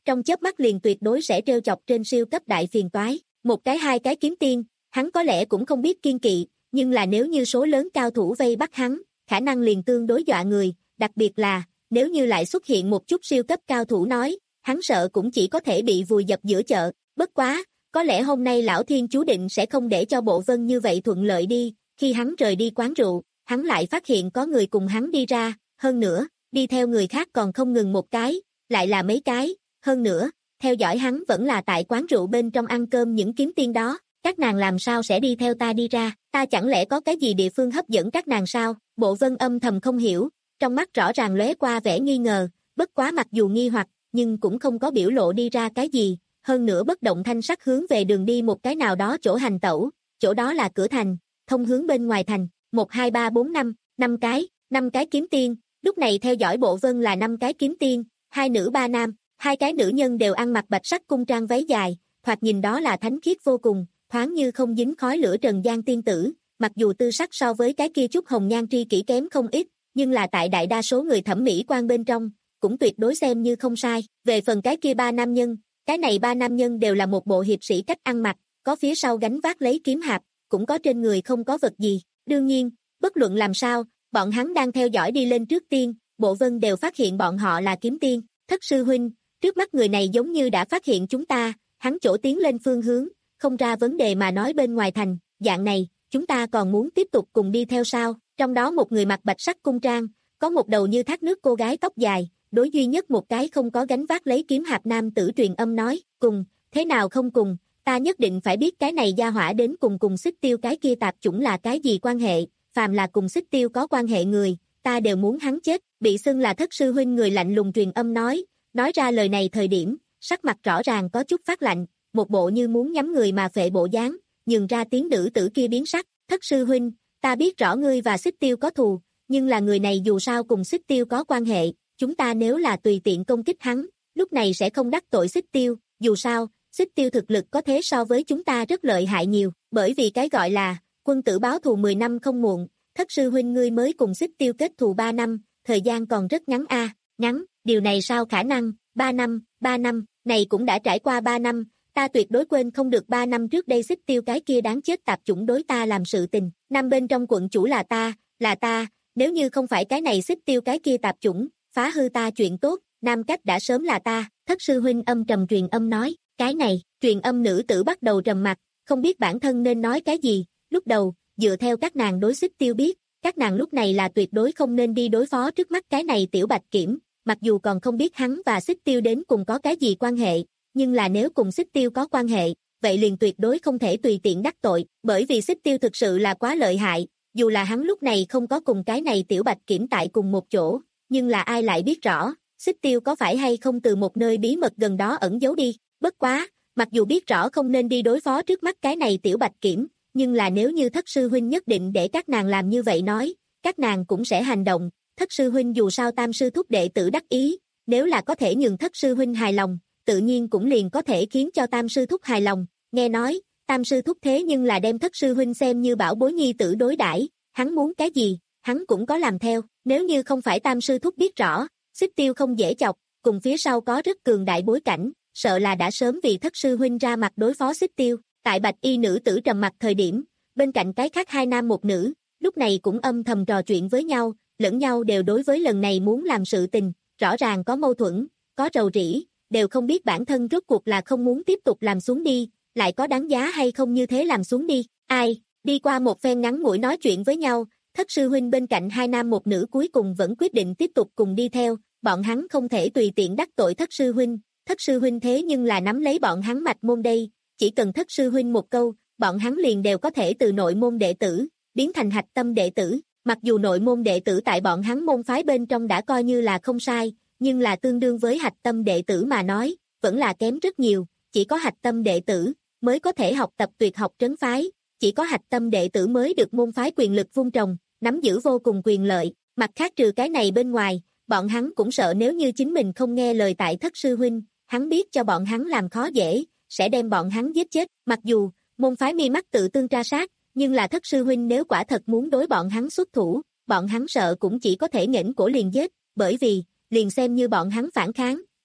trong chớp mắt liền tuyệt đối sẽ trêu chọc trên siêu cấp đại phiền toái. Một cái hai cái kiếm tiên, hắn có lẽ cũng không biết kiên kỵ, nhưng là nếu như số lớn cao thủ vây bắt hắn, khả năng liền tương đối dọa người, đặc biệt là, nếu như lại xuất hiện một chút siêu cấp cao thủ nói, hắn sợ cũng chỉ có thể bị vùi dập giữa chợ. Bất quá, có lẽ hôm nay lão thiên chú định sẽ không để cho Bộ Vân như vậy thuận lợi đi. Khi hắn rời đi quán rượu, hắn lại phát hiện có người cùng hắn đi ra, hơn nữa, đi theo người khác còn không ngừng một cái, lại là mấy cái, hơn nữa, theo dõi hắn vẫn là tại quán rượu bên trong ăn cơm những kiếm tiên đó. Các nàng làm sao sẽ đi theo ta đi ra, ta chẳng lẽ có cái gì địa phương hấp dẫn các nàng sao? Bộ Vân âm thầm không hiểu, trong mắt rõ ràng lóe qua vẻ nghi ngờ, bất quá mặc dù nghi hoặc, nhưng cũng không có biểu lộ đi ra cái gì, hơn nữa bất động thanh sắc hướng về đường đi một cái nào đó chỗ hành tẩu, chỗ đó là cửa thành, thông hướng bên ngoài thành, một hai ba bốn năm, năm cái, năm cái kiếm tiên, lúc này theo dõi Bộ Vân là năm cái kiếm tiên, hai nữ ba nam, hai cái nữ nhân đều ăn mặc bạch sắc cung trang váy dài, thoạt nhìn đó là thánh khiết vô cùng, thoáng như không dính khói lửa trần gian tiên tử, mặc dù tư sắc so với cái kia chút hồng nhan tri kỷ kém không ít, nhưng là tại đại đa số người thẩm mỹ quan bên trong, cũng tuyệt đối xem như không sai. Về phần cái kia ba nam nhân, cái này ba nam nhân đều là một bộ hiệp sĩ cách ăn mặc, có phía sau gánh vác lấy kiếm hạp, cũng có trên người không có vật gì. Đương nhiên, bất luận làm sao, bọn hắn đang theo dõi đi lên trước tiên, Bộ Vân đều phát hiện bọn họ là kiếm tiên. Thất sư huynh, trước mắt người này giống như đã phát hiện chúng ta, hắn chỗ tiến lên phương hướng, không ra vấn đề mà nói bên ngoài thành, dạng này, chúng ta còn muốn tiếp tục cùng đi theo sao? Trong đó một người mặc bạch sắc cung trang, có một đầu như thác nước cô gái tóc dài, đối duy nhất một cái không có gánh vác lấy kiếm hạp nam tử truyền âm nói, cùng, thế nào không cùng, ta nhất định phải biết cái này gia hỏa đến cùng cùng Xích Tiêu cái kia tạp chủng là cái gì quan hệ, phàm là cùng Xích Tiêu có quan hệ người, ta đều muốn hắn chết. Bị xưng là thất sư huynh người lạnh lùng truyền âm nói, nói ra lời này thời điểm, sắc mặt rõ ràng có chút phát lạnh, một bộ như muốn nhắm người mà phệ bộ dáng, nhường ra tiếng nữ tử kia biến sắc, thất sư huynh, ta biết rõ ngươi và Xích Tiêu có thù, nhưng là người này dù sao cùng Xích Tiêu có quan hệ, chúng ta nếu là tùy tiện công kích hắn, lúc này sẽ không đắc tội Xích Tiêu, dù sao, Xích Tiêu thực lực có thế so với chúng ta rất lợi hại nhiều, bởi vì cái gọi là, quân tử báo thù mười năm không muộn, thất sư huynh ngươi mới cùng Xích Tiêu kết thù ba năm, thời gian còn rất ngắn a, ngắn, điều này sao khả năng, ba năm, ba năm, này cũng đã trải qua ba năm, ta tuyệt đối quên không được ba năm trước đây Xích Tiêu cái kia đáng chết tạp chủng đối ta làm sự tình, năm bên trong quận chủ là ta, là ta, nếu như không phải cái này Xích Tiêu cái kia tạp chủng, phá hư ta chuyện tốt, nam cách đã sớm là ta. Thất sư huynh âm trầm truyền âm nói, cái này, truyền âm nữ tử bắt đầu trầm mặt, không biết bản thân nên nói cái gì, lúc đầu, dựa theo các nàng đối Xích Tiêu biết, các nàng lúc này là tuyệt đối không nên đi đối phó trước mắt cái này tiểu bạch kiểm, mặc dù còn không biết hắn và Xích Tiêu đến cùng có cái gì quan hệ, nhưng là nếu cùng Xích Tiêu có quan hệ, vậy liền tuyệt đối không thể tùy tiện đắc tội, bởi vì Xích Tiêu thực sự là quá lợi hại, dù là hắn lúc này không có cùng cái này tiểu bạch kiểm tại cùng một chỗ, nhưng là ai lại biết rõ, Xích Tiêu có phải hay không từ một nơi bí mật gần đó ẩn giấu đi, bất quá, mặc dù biết rõ không nên đi đối phó trước mắt cái này tiểu bạch kiểm, nhưng là nếu như thất sư huynh nhất định để các nàng làm như vậy nói, các nàng cũng sẽ hành động, thất sư huynh dù sao tam sư thúc đệ tử đắc ý, nếu là có thể nhường thất sư huynh hài lòng, tự nhiên cũng liền có thể khiến cho tam sư thúc hài lòng, nghe nói, tam sư thúc thế nhưng là đem thất sư huynh xem như bảo bối nhi tử đối đãi, hắn muốn cái gì, hắn cũng có làm theo, nếu như không phải tam sư thúc biết rõ, Xích Tiêu không dễ chọc, cùng phía sau có rất cường đại bối cảnh, sợ là đã sớm vì thất sư huynh ra mặt đối phó Xích Tiêu. Tại bạch y nữ tử trầm mặt thời điểm, bên cạnh cái khác hai nam một nữ, lúc này cũng âm thầm trò chuyện với nhau, lẫn nhau đều đối với lần này muốn làm sự tình, rõ ràng có mâu thuẫn, có rầu rĩ, đều không biết bản thân rốt cuộc là không muốn tiếp tục làm xuống đi, lại có đáng giá hay không như thế làm xuống đi. Ai, đi qua một phen ngắn ngủi nói chuyện với nhau, thất sư huynh bên cạnh hai nam một nữ cuối cùng vẫn quyết định tiếp tục cùng đi theo, bọn hắn không thể tùy tiện đắc tội thất sư huynh, thất sư huynh thế nhưng là nắm lấy bọn hắn mạch môn đây, chỉ cần thất sư huynh một câu, bọn hắn liền đều có thể từ nội môn đệ tử, biến thành hạch tâm đệ tử, mặc dù nội môn đệ tử tại bọn hắn môn phái bên trong đã coi như là không sai, nhưng là tương đương với hạch tâm đệ tử mà nói, vẫn là kém rất nhiều, chỉ có hạch tâm đệ tử mới có thể học tập tuyệt học trấn phái, chỉ có hạch tâm đệ tử mới được môn phái quyền lực vung trồng, nắm giữ vô cùng quyền lợi, mặt khác trừ cái này bên ngoài, bọn hắn cũng sợ nếu như chính mình không nghe lời tại thất sư huynh, hắn biết cho bọn hắn làm khó dễ, sẽ đem bọn hắn giết chết, mặc dù, môn phái mi mắt tự tương tra sát, nhưng là thất sư huynh nếu quả thật muốn đối bọn hắn xuất thủ, bọn hắn sợ cũng chỉ có thể nghênh cổ liền giết, bởi vì, liền xem như bọn hắn phản kháng,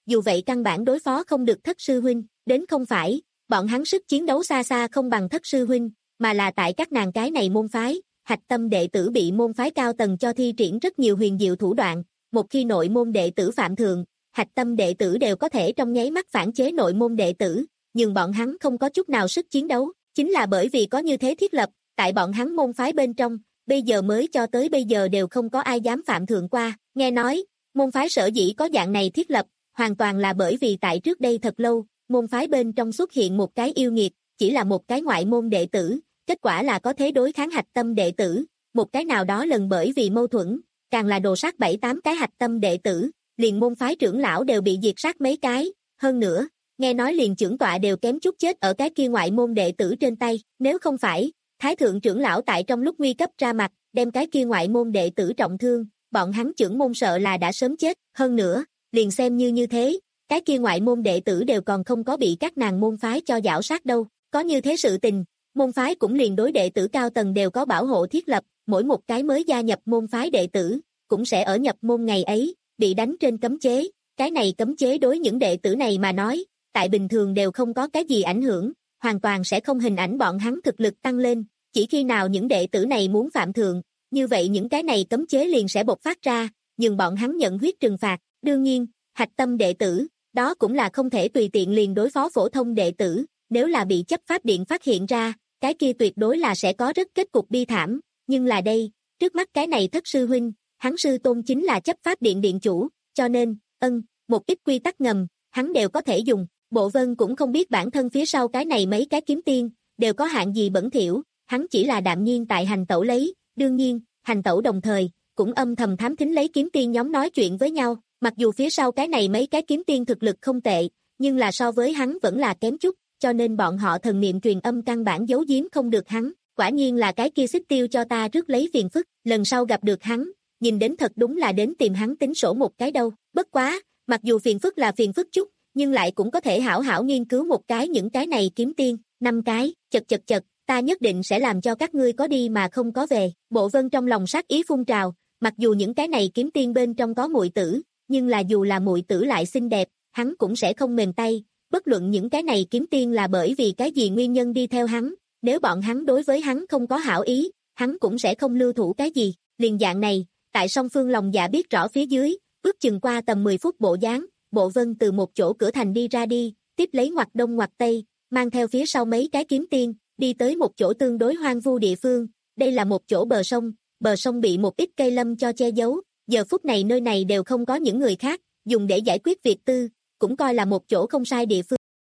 dù vậy căn bản đối phó không được thất sư huynh, đến không phải, bọn hắn sức chiến đấu xa xa không bằng thất sư huynh, mà là tại các nàng cái này môn phái, hạch tâm đệ tử bị môn phái cao tầng cho thi triển rất nhiều huyền diệu thủ đoạn, một khi nội môn đệ tử phạm thượng, hạch tâm đệ tử đều có thể trong nháy mắt phản chế nội môn đệ tử, nhưng bọn hắn không có chút nào sức chiến đấu, chính là bởi vì có như thế thiết lập, tại bọn hắn môn phái bên trong, bây giờ mới cho tới bây giờ đều không có ai dám phạm thượng qua, nghe nói, môn phái sở dĩ có dạng này thiết lập, hoàn toàn là bởi vì tại trước đây thật lâu, môn phái bên trong xuất hiện một cái yêu nghiệt, chỉ là một cái ngoại môn đệ tử, kết quả là có thế đối kháng hạch tâm đệ tử, một cái nào đó lần bởi vì mâu thuẫn, càng là đồ sát bảy tám cái hạch tâm đệ tử, liền môn phái trưởng lão đều bị diệt sát mấy cái, hơn nữa, nghe nói liền trưởng tọa đều kém chút chết ở cái kia ngoại môn đệ tử trên tay, nếu không phải, thái thượng trưởng lão tại trong lúc nguy cấp ra mặt, đem cái kia ngoại môn đệ tử trọng thương, bọn hắn trưởng môn sợ là đã sớm chết, hơn nữa, liền xem như như thế, cái kia ngoại môn đệ tử đều còn không có bị các nàng môn phái cho giảo sát đâu, có như thế sự tình, môn phái cũng liền đối đệ tử cao tầng đều có bảo hộ thiết lập, mỗi một cái mới gia nhập môn phái đệ tử, cũng sẽ ở nhập môn ngày ấy, bị đánh trên cấm chế, cái này cấm chế đối những đệ tử này mà nói, tại bình thường đều không có cái gì ảnh hưởng, hoàn toàn sẽ không hình ảnh bọn hắn thực lực tăng lên, chỉ khi nào những đệ tử này muốn phạm thượng, như vậy những cái này cấm chế liền sẽ bộc phát ra, nhưng bọn hắn nhận huyết trừng phạt, đương nhiên, hạch tâm đệ tử, đó cũng là không thể tùy tiện liền đối phó phổ thông đệ tử, nếu là bị chấp pháp điện phát hiện ra, cái kia tuyệt đối là sẽ có rất kết cục bi thảm, nhưng là đây, trước mắt cái này thất sư huynh, hắn sư tôn chính là chấp pháp điện điện chủ, cho nên, ân, một ít quy tắc ngầm, hắn đều có thể dùng, Bộ Vân cũng không biết bản thân phía sau cái này mấy cái kiếm tiên, đều có hạng gì bẩn thỉu, hắn chỉ là đạm nhiên tại hành tẩu lấy, đương nhiên, hành tẩu đồng thời, cũng âm thầm thám thính lấy kiếm tiên nhóm nói chuyện với nhau, mặc dù phía sau cái này mấy cái kiếm tiên thực lực không tệ, nhưng là so với hắn vẫn là kém chút, cho nên bọn họ thần niệm truyền âm căn bản giấu giếm không được hắn, quả nhiên là cái kia xích tiêu cho ta rước lấy phiền phức, lần sau gặp được hắn, nhìn đến thật đúng là đến tìm hắn tính sổ một cái đâu, bất quá, mặc dù phiền phức là phiền phức chút, nhưng lại cũng có thể hảo hảo nghiên cứu một cái những cái này kiếm tiên, năm cái, chật chật chật, ta nhất định sẽ làm cho các ngươi có đi mà không có về, Bộ Vân trong lòng sát ý phun trào, mặc dù những cái này kiếm tiên bên trong có muội tử, nhưng là dù là muội tử lại xinh đẹp, hắn cũng sẽ không mềm tay, bất luận những cái này kiếm tiên là bởi vì cái gì nguyên nhân đi theo hắn, nếu bọn hắn đối với hắn không có hảo ý, hắn cũng sẽ không lưu thủ cái gì, liền dạng này, tại song phương lòng dạ biết rõ phía dưới, ước chừng qua tầm mười phút bộ dáng, Bộ Vân từ một chỗ cửa thành đi ra đi, tiếp lấy ngoặt đông ngoặt tây, mang theo phía sau mấy cái kiếm tiên, đi tới một chỗ tương đối hoang vu địa phương, đây là một chỗ bờ sông, bờ sông bị một ít cây lâm cho che giấu, giờ phút này nơi này đều không có những người khác, dùng để giải quyết việc tư, cũng coi là một chỗ không sai địa phương.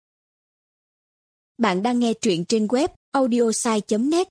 Bạn đang nghe truyện trên web audiosai chấm net.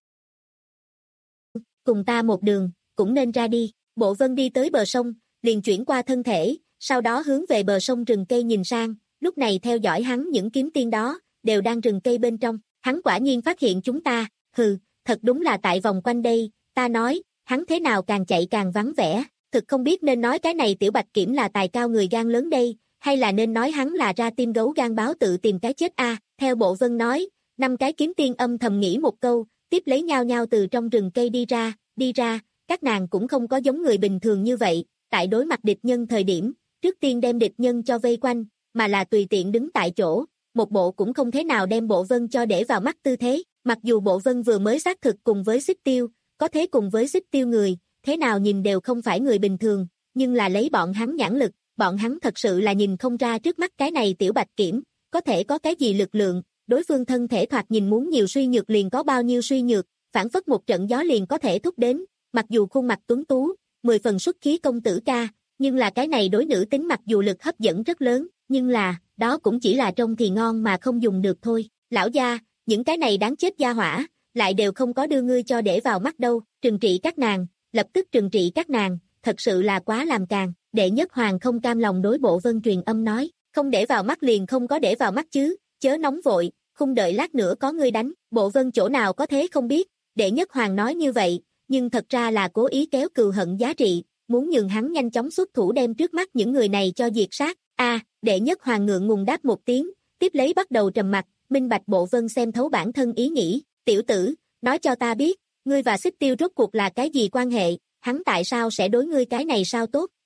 Cùng ta một đường, cũng nên ra đi, Bộ Vân đi tới bờ sông, liền chuyển qua thân thể, sau đó hướng về bờ sông rừng cây nhìn sang, lúc này theo dõi hắn những kiếm tiên đó, đều đang rừng cây bên trong, hắn quả nhiên phát hiện chúng ta, hừ, thật đúng là tại vòng quanh đây, ta nói, hắn thế nào càng chạy càng vắng vẻ, thực không biết nên nói cái này tiểu bạch kiểm là tài cao người gan lớn đây, hay là nên nói hắn là ra tim gấu gan báo tự tìm cái chết a. Theo Bộ Vân nói, năm cái kiếm tiên âm thầm nghĩ một câu, tiếp lấy nhau nhau từ trong rừng cây đi ra, đi ra, các nàng cũng không có giống người bình thường như vậy, tại đối mặt địch nhân thời điểm, trước tiên đem địch nhân cho vây quanh, mà là tùy tiện đứng tại chỗ, một bộ cũng không thế nào đem Bộ Vân cho để vào mắt tư thế, mặc dù Bộ Vân vừa mới xác thực cùng với xích tiêu, có thế cùng với xích tiêu người, thế nào nhìn đều không phải người bình thường, nhưng là lấy bọn hắn nhãn lực, bọn hắn thật sự là nhìn không ra trước mắt cái này tiểu bạch kiểm, có thể có cái gì lực lượng, đối phương thân thể thoạt nhìn muốn nhiều suy nhược liền có bao nhiêu suy nhược, phản phất một trận gió liền có thể thúc đến, mặc dù khuôn mặt tuấn tú, mười phần xuất khí công tử ca, nhưng là cái này đối nữ tính mặc dù lực hấp dẫn rất lớn, nhưng là, đó cũng chỉ là trông thì ngon mà không dùng được thôi, lão gia, những cái này đáng chết gia hỏa, lại đều không có đưa ngươi cho để vào mắt đâu, trừng trị các nàng, lập tức trừng trị các nàng, thật sự là quá làm càng, đệ nhất hoàng không cam lòng đối Bộ Vân truyền âm nói, không để vào mắt liền không có để vào mắt chứ, chớ nóng vội, không đợi lát nữa có ngươi đánh, Bộ Vân chỗ nào có thế không biết, đệ nhất hoàng nói như vậy, nhưng thật ra là cố ý kéo cừu hận giá trị, muốn nhường hắn nhanh chóng xuất thủ đem trước mắt những người này cho diệt sát, a đệ nhất hoàng ngượng ngùng đáp một tiếng, tiếp lấy bắt đầu trầm mặt, minh bạch Bộ Vân xem thấu bản thân ý nghĩ, tiểu tử, nói cho ta biết, ngươi và xích tiêu rốt cuộc là cái gì quan hệ, hắn tại sao sẽ đối ngươi cái này sao tốt,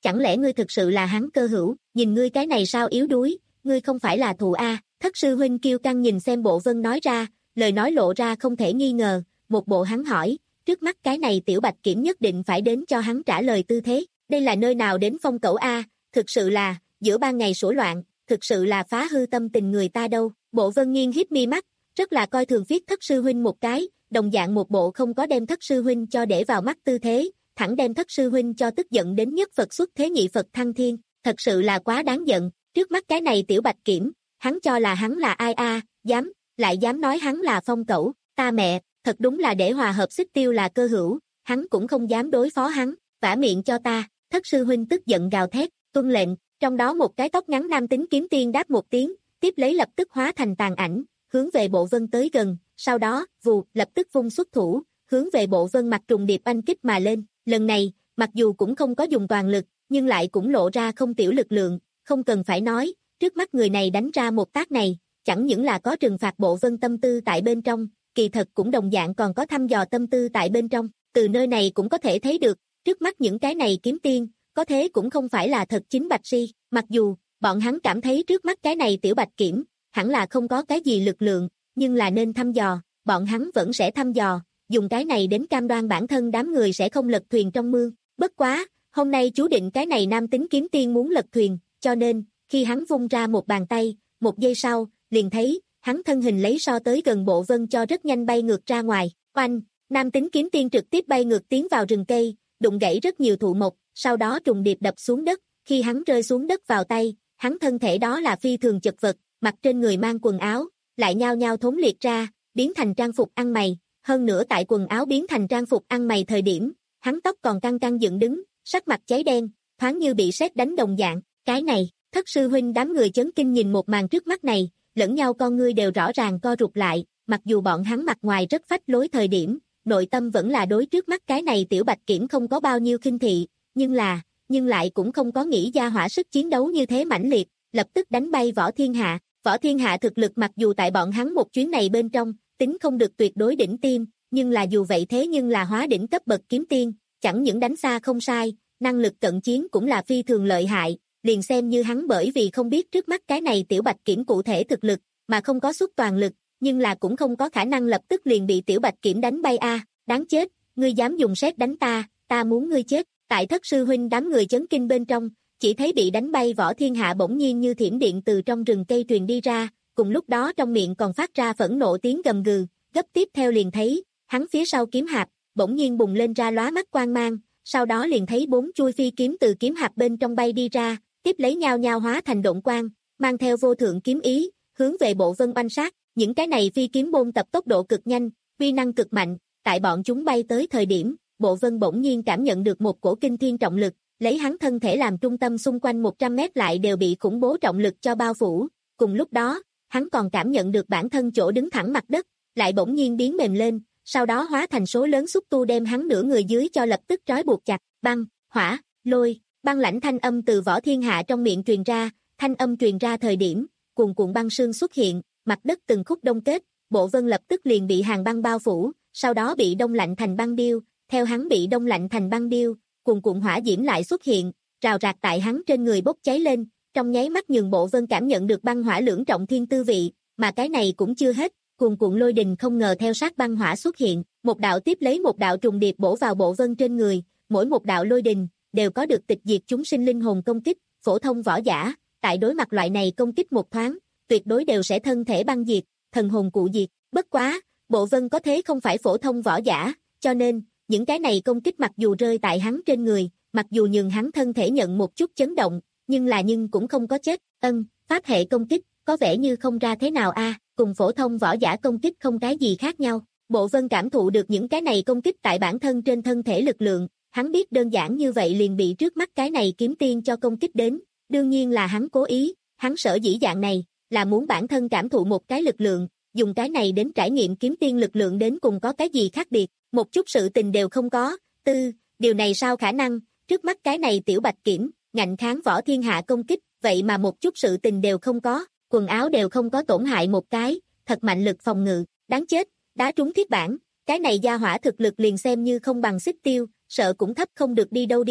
chẳng lẽ ngươi thực sự là hắn cơ hữu, nhìn ngươi cái này sao yếu đuối, ngươi không phải là thù a? Thất sư huynh kiêu căng nhìn xem Bộ Vân nói ra, lời nói lộ ra không thể nghi ngờ, một bộ hắn hỏi, trước mắt cái này tiểu bạch kiểm nhất định phải đến cho hắn trả lời tư thế, đây là nơi nào đến phong cẩu a, thực sự là, giữa ban ngày sổ loạn, thực sự là phá hư tâm tình người ta đâu. Bộ Vân nghiêng híp mi mắt, rất là coi thường viết thất sư huynh một cái, đồng dạng một bộ không có đem thất sư huynh cho để vào mắt tư thế, thẳng đem thất sư huynh cho tức giận đến nhất Phật xuất thế nhị Phật thăng thiên, thật sự là quá đáng giận, trước mắt cái này tiểu bạch kiểm, hắn cho là hắn là ai a, dám, lại dám nói hắn là phong cẩu, ta mẹ, thật đúng là để hòa hợp xích tiêu là cơ hữu, hắn cũng không dám đối phó hắn, vả miệng cho ta, thất sư huynh tức giận gào thét, tuân lệnh, trong đó một cái tóc ngắn nam tính kiếm tiên đáp một tiếng, tiếp lấy lập tức hóa thành tàn ảnh, hướng về Bộ Vân tới gần, sau đó, vù, lập tức vung xuất thủ, hướng về Bộ Vân mặt trùng điệp anh kích mà lên, lần này, mặc dù cũng không có dùng toàn lực, nhưng lại cũng lộ ra không tiểu lực lượng, không cần phải nói, trước mắt người này đánh ra một tác này, chẳng những là có trừng phạt Bộ Vân tâm tư tại bên trong, kỳ thật cũng đồng dạng còn có thăm dò tâm tư tại bên trong, từ nơi này cũng có thể thấy được, trước mắt những cái này kiếm tiên, có thế cũng không phải là thật chính bạch si, mặc dù, bọn hắn cảm thấy trước mắt cái này tiểu bạch kiểm, hẳn là không có cái gì lực lượng, nhưng là nên thăm dò, bọn hắn vẫn sẽ thăm dò, dùng cái này đến cam đoan bản thân đám người sẽ không lật thuyền trong mương, bất quá, hôm nay chú định cái này nam tính kiếm tiên muốn lật thuyền, cho nên, khi hắn vung ra một bàn tay, một giây sau, liền thấy, hắn thân hình lấy so tới gần Bộ Vân cho rất nhanh bay ngược ra ngoài, oanh, nam tính kiếm tiên trực tiếp bay ngược tiến vào rừng cây, đụng gãy rất nhiều thụ mộc, sau đó trùng điệp đập xuống đất, khi hắn rơi xuống đất vào tay, hắn thân thể đó là phi thường chật vật, mặt trên người mang quần áo, lại nhao nhao thốn liệt ra, biến thành trang phục ăn mày, hơn nữa tại quần áo biến thành trang phục ăn mày thời điểm, hắn tóc còn căng căng dựng đứng, sắc mặt cháy đen, thoáng như bị sét đánh đồng dạng, cái này, thất sư huynh đám người chấn kinh nhìn một màn trước mắt này, lẫn nhau con ngươi đều rõ ràng co rụt lại, mặc dù bọn hắn mặt ngoài rất phách lối thời điểm, nội tâm vẫn là đối trước mắt cái này tiểu bạch kiểm không có bao nhiêu khinh thị, nhưng là, nhưng lại cũng không có nghĩ ra hỏa sức chiến đấu như thế mãnh liệt, lập tức đánh bay Võ Thiên Hạ. Võ Thiên Hạ thực lực mặc dù tại bọn hắn một chuyến này bên trong, tính không được tuyệt đối đỉnh tiên, nhưng là dù vậy thế nhưng là hóa đỉnh cấp bậc kiếm tiên, chẳng những đánh xa không sai, năng lực cận chiến cũng là phi thường lợi hại, liền xem như hắn bởi vì không biết trước mắt cái này tiểu bạch kiểm cụ thể thực lực, mà không có xuất toàn lực, nhưng là cũng không có khả năng lập tức liền bị tiểu bạch kiểm đánh bay a, đáng chết, ngươi dám dùng sét đánh ta, ta muốn ngươi chết. Tại thất sư huynh đám người chấn kinh bên trong, chỉ thấy bị đánh bay Võ Thiên Hạ bỗng nhiên như thiểm điện từ trong rừng cây truyền đi ra, cùng lúc đó trong miệng còn phát ra phẫn nộ tiếng gầm gừ, gấp tiếp theo liền thấy, hắn phía sau kiếm hạp, bỗng nhiên bùng lên ra lóa mắt quang mang, sau đó liền thấy bốn chui phi kiếm từ kiếm hạp bên trong bay đi ra, tiếp lấy nhao nhao hóa thành độn quang, mang theo vô thượng kiếm ý, hướng về Bộ Vân oanh sát, những cái này phi kiếm bôn tập tốc độ cực nhanh, uy năng cực mạnh, tại bọn chúng bay tới thời điểm, Bộ Vân bỗng nhiên cảm nhận được một cổ kinh thiên trọng lực, lấy hắn thân thể làm trung tâm xung quanh một trăm mét lại đều bị khủng bố trọng lực cho bao phủ, cùng lúc đó, hắn còn cảm nhận được bản thân chỗ đứng thẳng mặt đất, lại bỗng nhiên biến mềm lên, sau đó hóa thành số lớn xúc tu đem hắn nửa người dưới cho lập tức trói buộc chặt, băng, hỏa, lôi, băng lãnh thanh âm từ Võ Thiên Hạ trong miệng truyền ra, thanh âm truyền ra thời điểm, cuồn cuộn băng sương xuất hiện, mặt đất từng khúc đông kết, Bộ Vân lập tức liền bị hàng băng bao phủ, sau đó bị đông lạnh thành băng điêu, theo hắn bị đông lạnh thành băng điêu, cuồn cuộn hỏa diễm lại xuất hiện, rào rạc tại hắn trên người bốc cháy lên, trong nháy mắt nhường Bộ Vân cảm nhận được băng hỏa lưỡng trọng thiên tư vị, mà cái này cũng chưa hết, cuồn cuộn lôi đình không ngờ theo sát băng hỏa xuất hiện, một đạo tiếp lấy một đạo trùng điệp bổ vào Bộ Vân trên người, mỗi một đạo lôi đình đều có được tịch diệt chúng sinh linh hồn công kích, phổ thông võ giả, tại đối mặt loại này công kích một thoáng, tuyệt đối đều sẽ thân thể băng diệt, thần hồn cụ diệt, bất quá, Bộ Vân có thế không phải phổ thông võ giả, cho nên, những cái này công kích mặc dù rơi tại hắn trên người, mặc dù nhường hắn thân thể nhận một chút chấn động, nhưng là nhưng cũng không có chết, ân, pháp hệ công kích, có vẻ như không ra thế nào a, cùng phổ thông võ giả công kích không cái gì khác nhau. Bộ Vân cảm thụ được những cái này công kích tại bản thân trên thân thể lực lượng, hắn biết đơn giản như vậy liền bị trước mắt cái này kiếm tiên cho công kích đến, đương nhiên là hắn cố ý, hắn sở dĩ dạng này, là muốn bản thân cảm thụ một cái lực lượng, dùng cái này đến trải nghiệm kiếm tiên lực lượng đến cùng có cái gì khác biệt, một chút sự tình đều không có, tư, điều này sao khả năng, trước mắt cái này tiểu bạch kiểm, ngạnh kháng Võ Thiên Hạ công kích, vậy mà một chút sự tình đều không có, quần áo đều không có tổn hại một cái, thật mạnh lực phòng ngự, đáng chết, đá trúng thiết bản, cái này gia hỏa thực lực liền xem như không bằng xích tiêu, sợ cũng thấp không được đi đâu đi,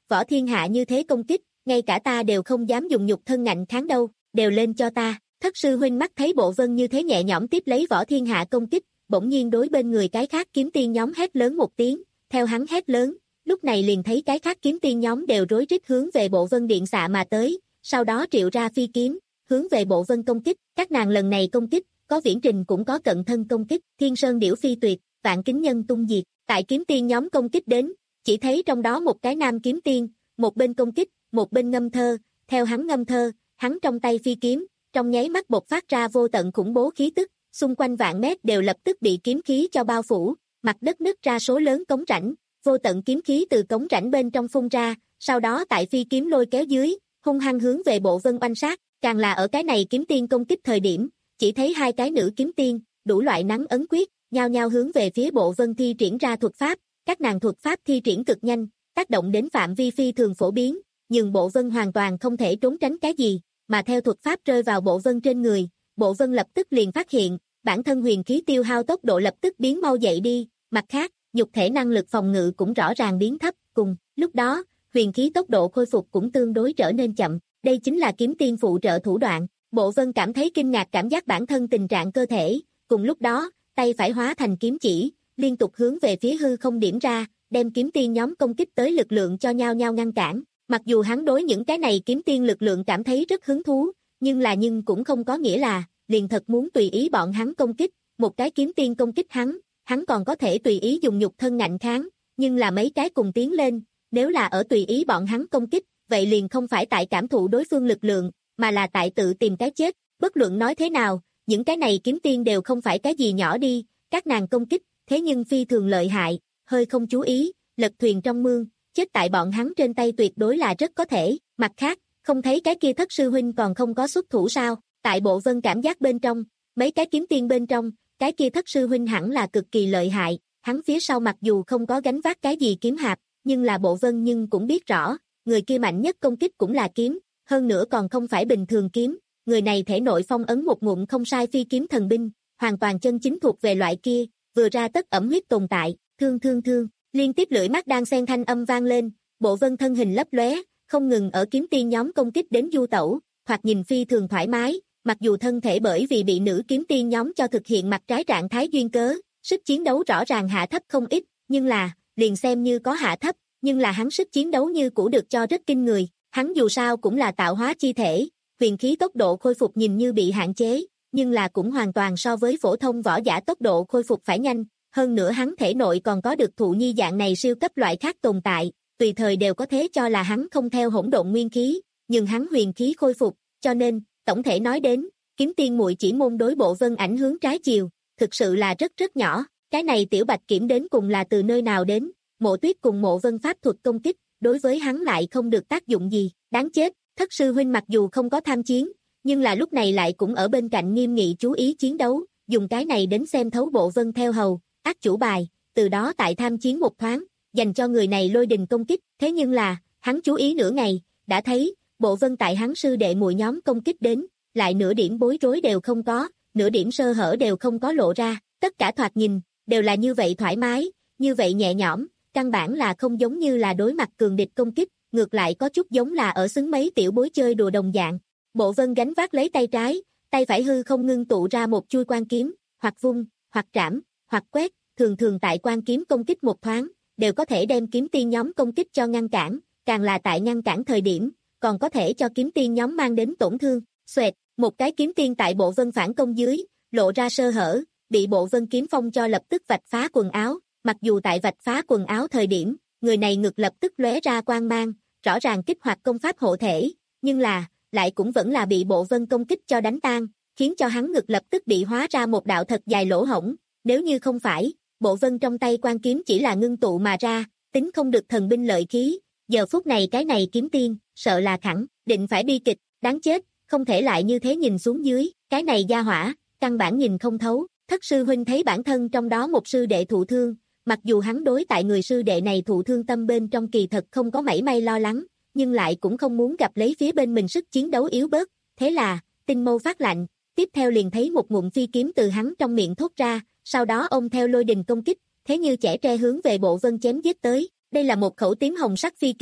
võ thiên hạ như thế công kích, ngay cả ta đều không dám dùng nhục thân ngạnh kháng đâu, đều lên cho ta. Thất sư huynh mắt thấy Bộ Vân như thế nhẹ nhõm tiếp lấy võ thiên hạ công kích, bỗng nhiên đối bên người cái khác kiếm tiên nhóm hét lớn một tiếng, theo hắn hét lớn, lúc này liền thấy cái khác kiếm tiên nhóm đều rối rít hướng về Bộ Vân điện xạ mà tới, sau đó triệu ra phi kiếm, hướng về Bộ Vân công kích, các nàng lần này công kích, có viễn trình cũng có cận thân công kích, thiên sơn điểu phi tuyệt, vạn kính nhân tung diệt, tại kiếm tiên nhóm công kích đến, chỉ thấy trong đó một cái nam kiếm tiên, một bên công kích, một bên ngâm thơ, theo hắn ngâm thơ, hắn trong tay phi kiếm, trong nháy mắt bộc phát ra vô tận khủng bố khí tức, xung quanh vạn mét đều lập tức bị kiếm khí cho bao phủ, mặt đất nứt ra số lớn cống rãnh, vô tận kiếm khí từ cống rãnh bên trong phun ra, sau đó tại phi kiếm lôi kéo dưới, hung hăng hướng về Bộ Vân oanh sát, càng là ở cái này kiếm tiên công kích thời điểm, chỉ thấy hai cái nữ kiếm tiên, đủ loại nắng ấn quyết, nhao nhao hướng về phía Bộ Vân thi triển ra thuật pháp, các nàng thuật pháp thi triển cực nhanh, tác động đến phạm vi phi thường phổ biến, nhưng Bộ Vân hoàn toàn không thể trốn tránh cái gì, mà theo thuật pháp rơi vào Bộ Vân trên người, Bộ Vân lập tức liền phát hiện, bản thân huyền khí tiêu hao tốc độ lập tức biến mau dậy đi, mặt khác, nhục thể năng lực phòng ngự cũng rõ ràng biến thấp, cùng lúc đó, huyền khí tốc độ khôi phục cũng tương đối trở nên chậm, đây chính là kiếm tiên phụ trợ thủ đoạn. Bộ Vân cảm thấy kinh ngạc cảm giác bản thân tình trạng cơ thể, cùng lúc đó, tay phải hóa thành kiếm chỉ, liên tục hướng về phía hư không điểm ra, đem kiếm tiên nhóm công kích tới lực lượng cho nhau nhau ngăn cản. Mặc dù hắn đối những cái này kiếm tiên lực lượng cảm thấy rất hứng thú, nhưng là nhưng cũng không có nghĩa là, liền thật muốn tùy ý bọn hắn công kích, một cái kiếm tiên công kích hắn, hắn còn có thể tùy ý dùng nhục thân ngạnh kháng, nhưng là mấy cái cùng tiến lên, nếu là ở tùy ý bọn hắn công kích, vậy liền không phải tại cảm thụ đối phương lực lượng, mà là tại tự tìm cái chết, bất luận nói thế nào, những cái này kiếm tiên đều không phải cái gì nhỏ đi, các nàng công kích, thế nhưng phi thường lợi hại, hơi không chú ý, lật thuyền trong mương, chết tại bọn hắn trên tay tuyệt đối là rất có thể, mặt khác, không thấy cái kia thất sư huynh còn không có xuất thủ sao, tại Bộ Vân cảm giác bên trong, mấy cái kiếm tiên bên trong, cái kia thất sư huynh hẳn là cực kỳ lợi hại, hắn phía sau mặc dù không có gánh vác cái gì kiếm hạp, nhưng là Bộ Vân nhưng cũng biết rõ, người kia mạnh nhất công kích cũng là kiếm, hơn nữa còn không phải bình thường kiếm, người này thể nội phong ấn một ngụm không sai phi kiếm thần binh, hoàn toàn chân chính thuộc về loại kia, vừa ra tất ẩm huyết tồn tại, thương thương thương, liên tiếp lưỡi mắt đang xen thanh âm vang lên, Bộ Vân thân hình lấp lóe, không ngừng ở kiếm tiên nhóm công kích đến du tẩu, hoặc nhìn phi thường thoải mái, mặc dù thân thể bởi vì bị nữ kiếm tiên nhóm cho thực hiện mặt trái trạng thái duyên cớ, sức chiến đấu rõ ràng hạ thấp không ít, nhưng là, liền xem như có hạ thấp, nhưng là hắn sức chiến đấu như cũ được cho rất kinh người, hắn dù sao cũng là tạo hóa chi thể, huyền khí tốc độ khôi phục nhìn như bị hạn chế, nhưng là cũng hoàn toàn so với phổ thông võ giả tốc độ khôi phục phải nhanh, hơn nữa hắn thể nội còn có được thụ nhi dạng này siêu cấp loại khác tồn tại, tùy thời đều có thế cho là hắn không theo hỗn độn nguyên khí, nhưng hắn huyền khí khôi phục, cho nên, tổng thể nói đến, kiếm tiên muội chỉ môn đối Bộ Vân ảnh hướng trái chiều, thực sự là rất rất nhỏ, cái này tiểu bạch kiểm đến cùng là từ nơi nào đến, Mộ Tuyết cùng Mộ Vân pháp thuật công kích, đối với hắn lại không được tác dụng gì, đáng chết, thất sư huynh mặc dù không có tham chiến, nhưng là lúc này lại cũng ở bên cạnh nghiêm nghị chú ý chiến đấu, dùng cái này đến xem thấu Bộ Vân theo hầu, ác chủ bài, từ đó tại tham chiến một thoáng, dành cho người này lôi đình công kích, thế nhưng là, hắn chú ý nửa ngày, đã thấy, Bộ Vân tại hắn sư đệ muội nhóm công kích đến, lại nửa điểm bối rối đều không có, nửa điểm sơ hở đều không có lộ ra, tất cả thoạt nhìn, đều là như vậy thoải mái, như vậy nhẹ nhõm, căn bản là không giống như là đối mặt cường địch công kích, ngược lại có chút giống là ở xứng mấy tiểu bối chơi đùa đồng dạng. Bộ Vân gánh vác lấy tay trái, tay phải hư không ngưng tụ ra một chuôi quan kiếm, hoặc vung, hoặc trảm, hoặc quét, thường thường tại quan kiếm công kích một thoáng, đều có thể đem kiếm tiên nhóm công kích cho ngăn cản, càng là tại ngăn cản thời điểm, còn có thể cho kiếm tiên nhóm mang đến tổn thương. Xoẹt, một cái kiếm tiên tại Bộ Vân phản công dưới, lộ ra sơ hở, bị Bộ Vân kiếm phong cho lập tức vạch phá quần áo, mặc dù tại vạch phá quần áo thời điểm, người này ngực lập tức lóe ra quang mang, rõ ràng kích hoạt công pháp hộ thể, nhưng là, lại cũng vẫn là bị Bộ Vân công kích cho đánh tan, khiến cho hắn ngực lập tức bị hóa ra một đạo thật dài lỗ hổng, nếu như không phải, Bộ Vân trong tay quan kiếm chỉ là ngưng tụ mà ra, tính không được thần binh lợi khí, giờ phút này cái này kiếm tiên, sợ là khẳng định phải bi kịch, đáng chết, không thể lại như thế nhìn xuống dưới, cái này gia hỏa, căn bản nhìn không thấu, thất sư huynh thấy bản thân trong đó một sư đệ thụ thương, mặc dù hắn đối tại người sư đệ này thụ thương tâm bên trong kỳ thật không có mảy may lo lắng, nhưng lại cũng không muốn gặp lấy phía bên mình sức chiến đấu yếu bớt, thế là, tinh mâu phát lạnh, tiếp theo liền thấy một ngụm phi kiếm từ hắn trong miệng thốt ra, sau đó ôm theo lôi đình công kích, thế như chẻ tre hướng về Bộ Vân chém giết tới, đây là một khẩu tím hồng sắc phi kiếm,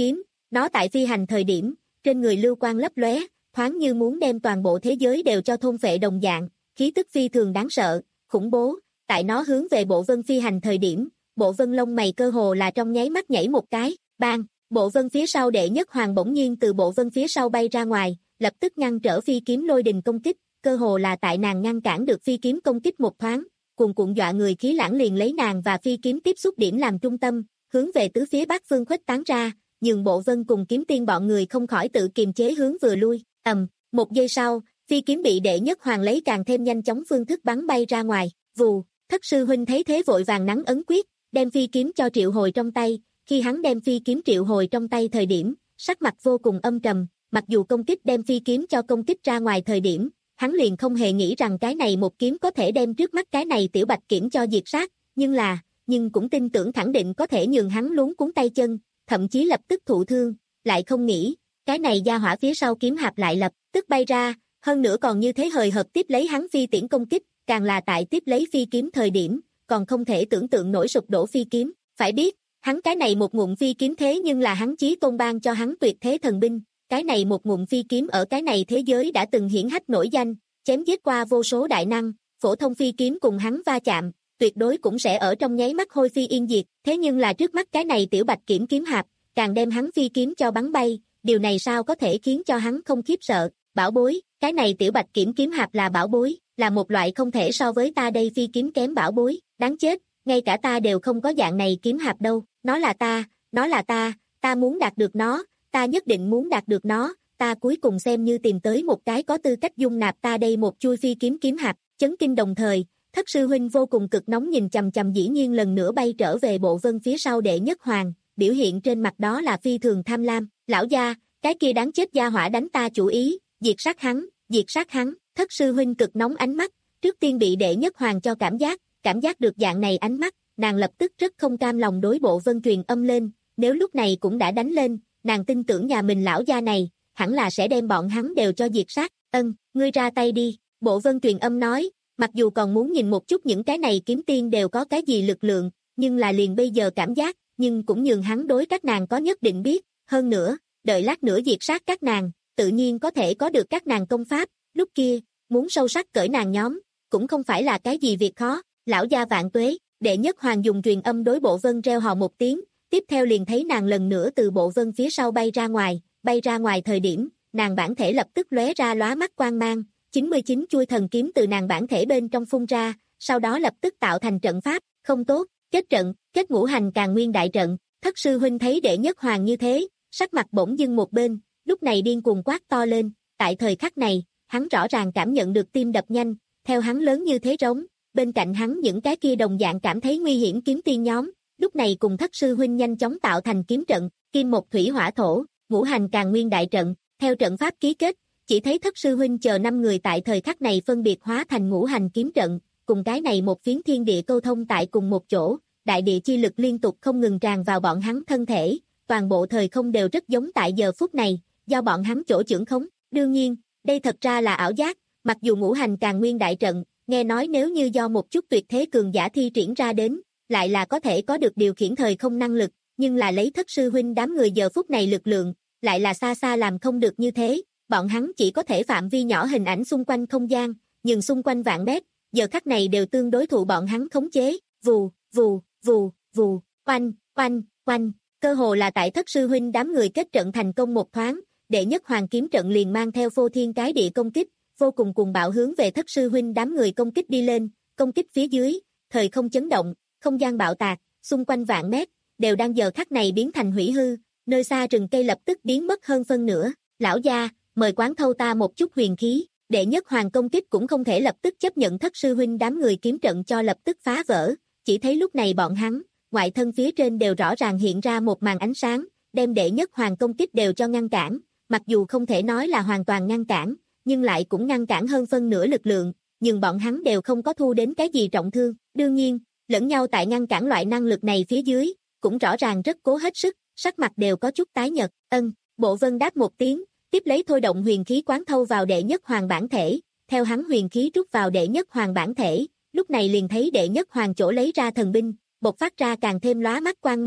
Nó tại phi hành thời điểm, trên người lưu quang lấp lóe, thoáng như muốn đem toàn bộ thế giới đều cho thôn phệ đồng dạng, khí tức phi thường đáng sợ, khủng bố, tại nó hướng về bộ vân phi hành thời điểm, bộ vân lông mày cơ hồ là trong nháy mắt nhảy một cái, bang, bộ vân phía sau đệ nhất hoàng bỗng nhiên từ bộ vân phía sau bay ra ngoài, lập tức ngăn trở phi kiếm lôi đình công kích, cơ hồ là tại nàng ngăn cản được phi kiếm công kích một thoáng, cuồn cuộn dọa người khí lãng liền lấy nàng và phi kiếm tiếp xúc điểm làm trung tâm, hướng về tứ phía bát phương khuếch tán ra, nhường bộ vân cùng kiếm tiên bọn người không khỏi tự kiềm chế hướng vừa lui, ầm, một giây sau, phi kiếm bị đệ nhất hoàng lấy càng thêm nhanh chóng phương thức bắn bay ra ngoài, vù, thất sư huynh thấy thế vội vàng nắn ấn quyết, đem phi kiếm cho triệu hồi trong tay, khi hắn đem phi kiếm triệu hồi trong tay thời điểm, sắc mặt vô cùng âm trầm, mặc dù công kích đem phi kiếm cho công kích ra ngoài thời điểm, hắn liền không hề nghĩ rằng cái này một kiếm có thể đem trước mắt cái này tiểu bạch kiểm cho diệt sát, nhưng là, nhưng cũng tin tưởng khẳng định có thể nhường hắn luống cuống tay chân, thậm chí lập tức thụ thương, lại không nghĩ, cái này gia hỏa phía sau kiếm hạp lại lập tức bay ra, hơn nữa còn như thế hời hợt tiếp lấy hắn phi tiễn công kích, càng là tại tiếp lấy phi kiếm thời điểm, còn không thể tưởng tượng nổi sụp đổ phi kiếm, phải biết, hắn cái này một ngụm phi kiếm thế nhưng là hắn chí tôn ban cho hắn tuyệt thế thần binh, cái này một ngụm phi kiếm ở cái này thế giới đã từng hiển hách nổi danh, chém giết qua vô số đại năng, phổ thông phi kiếm cùng hắn va chạm, tuyệt đối cũng sẽ ở trong nháy mắt hôi phi yên diệt, thế nhưng là trước mắt cái này tiểu bạch kiểm kiếm hạp, càng đem hắn phi kiếm cho bắn bay, điều này sao có thể khiến cho hắn không khiếp sợ, bảo bối, cái này tiểu bạch kiểm kiếm hạp là bảo bối, là một loại không thể so với ta đây phi kiếm kém bảo bối, đáng chết, ngay cả ta đều không có dạng này kiếm hạp đâu, nó là ta, nó là ta, ta muốn đạt được nó, ta nhất định muốn đạt được nó, ta cuối cùng xem như tìm tới một cái có tư cách dung nạp ta đây một chui phi kiếm kiếm hạp, chấn kinh đồng thời, thất sư huynh vô cùng cực nóng nhìn chằm chằm dĩ nhiên lần nữa bay trở về bộ vân phía sau đệ nhất hoàng, biểu hiện trên mặt đó là phi thường tham lam, lão gia, cái kia đáng chết gia hỏa đánh ta chủ ý, diệt sát hắn, diệt sát hắn, thất sư huynh cực nóng ánh mắt, trước tiên bị đệ nhất hoàng cho cảm giác, cảm giác được dạng này ánh mắt, nàng lập tức rất không cam lòng đối bộ vân truyền âm lên, nếu lúc này cũng đã đánh lên, nàng tin tưởng nhà mình lão gia này, hẳn là sẽ đem bọn hắn đều cho diệt sát, ân, ngươi ra tay đi, bộ vân truyền âm nói, mặc dù còn muốn nhìn một chút những cái này kiếm tiên đều có cái gì lực lượng, nhưng là liền bây giờ cảm giác, nhưng cũng nhường hắn đối các nàng có nhất định biết, hơn nữa, đợi lát nữa diệt sát các nàng, tự nhiên có thể có được các nàng công pháp, lúc kia, muốn sâu sắc cởi nàng nhóm, cũng không phải là cái gì việc khó, lão gia vạn tuế, đệ nhất hoàng dùng truyền âm đối bộ vân reo hò một tiếng, tiếp theo liền thấy nàng lần nữa từ bộ vân phía sau bay ra ngoài, bay ra ngoài thời điểm, nàng bản thể lập tức lóe ra lóa mắt quang mang, chín mươi chín chuôi thần kiếm từ nàng bản thể bên trong phun ra, sau đó lập tức tạo thành trận pháp, không tốt, kết trận, kết ngũ hành càn nguyên đại trận, thất sư huynh thấy đệ nhất hoàng như thế, sắc mặt bỗng dưng một bên, lúc này điên cuồng quát to lên, tại thời khắc này, hắn rõ ràng cảm nhận được tim đập nhanh, theo hắn lớn như thế rống, bên cạnh hắn những cái kia đồng dạng cảm thấy nguy hiểm kiếm tiên nhóm, lúc này cùng thất sư huynh nhanh chóng tạo thành kiếm trận, kim một thủy hỏa thổ, ngũ hành càn nguyên đại trận, theo trận pháp ký kết, chỉ thấy thất sư huynh chờ năm người tại thời khắc này phân biệt hóa thành ngũ hành kiếm trận, cùng cái này một phiến thiên địa câu thông tại cùng một chỗ, đại địa chi lực liên tục không ngừng tràn vào bọn hắn thân thể, toàn bộ thời không đều rất giống tại giờ phút này, do bọn hắn chỗ trưởng khống, đương nhiên, đây thật ra là ảo giác, mặc dù ngũ hành càn nguyên đại trận, nghe nói nếu như do một chút tuyệt thế cường giả thi triển ra đến, lại là có thể có được điều khiển thời không năng lực, nhưng là lấy thất sư huynh đám người giờ phút này lực lượng, lại là xa xa làm không được như thế, bọn hắn chỉ có thể phạm vi nhỏ hình ảnh xung quanh không gian, nhưng xung quanh vạn mét, giờ khắc này đều tương đối thụ bọn hắn khống chế, vù, vù, vù, vù, oanh, oanh, oanh, cơ hồ là tại thất sư huynh đám người kết trận thành công một thoáng, đệ nhất hoàng kiếm trận liền mang theo phô thiên cái địa công kích, vô cùng cuồng bạo hướng về thất sư huynh đám người công kích đi lên, công kích phía dưới, thời không chấn động, không gian bạo tạc, xung quanh vạn mét, đều đang giờ khắc này biến thành hủy hư, nơi xa rừng cây lập tức biến mất hơn phân nửa, lão gia, mời quán thâu ta một chút huyền khí, đệ nhất hoàng công kích cũng không thể lập tức chấp nhận thất sư huynh đám người kiếm trận cho lập tức phá vỡ, chỉ thấy lúc này bọn hắn, ngoại thân phía trên đều rõ ràng hiện ra một màn ánh sáng, đem đệ nhất hoàng công kích đều cho ngăn cản, mặc dù không thể nói là hoàn toàn ngăn cản, nhưng lại cũng ngăn cản hơn phân nửa lực lượng, nhưng bọn hắn đều không có thu đến cái gì trọng thương, đương nhiên, lẫn nhau tại ngăn cản loại năng lực này phía dưới, cũng rõ ràng rất cố hết sức, sắc mặt đều có chút tái nhợt, ân, bộ vân đáp một tiếng, tiếp lấy thôi động huyền khí quán thâu vào đệ nhất hoàng bản thể, theo hắn huyền khí rút vào đệ nhất hoàng bản thể, lúc này liền thấy đệ nhất hoàng chỗ lấy ra thần binh, bộc phát ra càng thêm lóa mắt quang mang,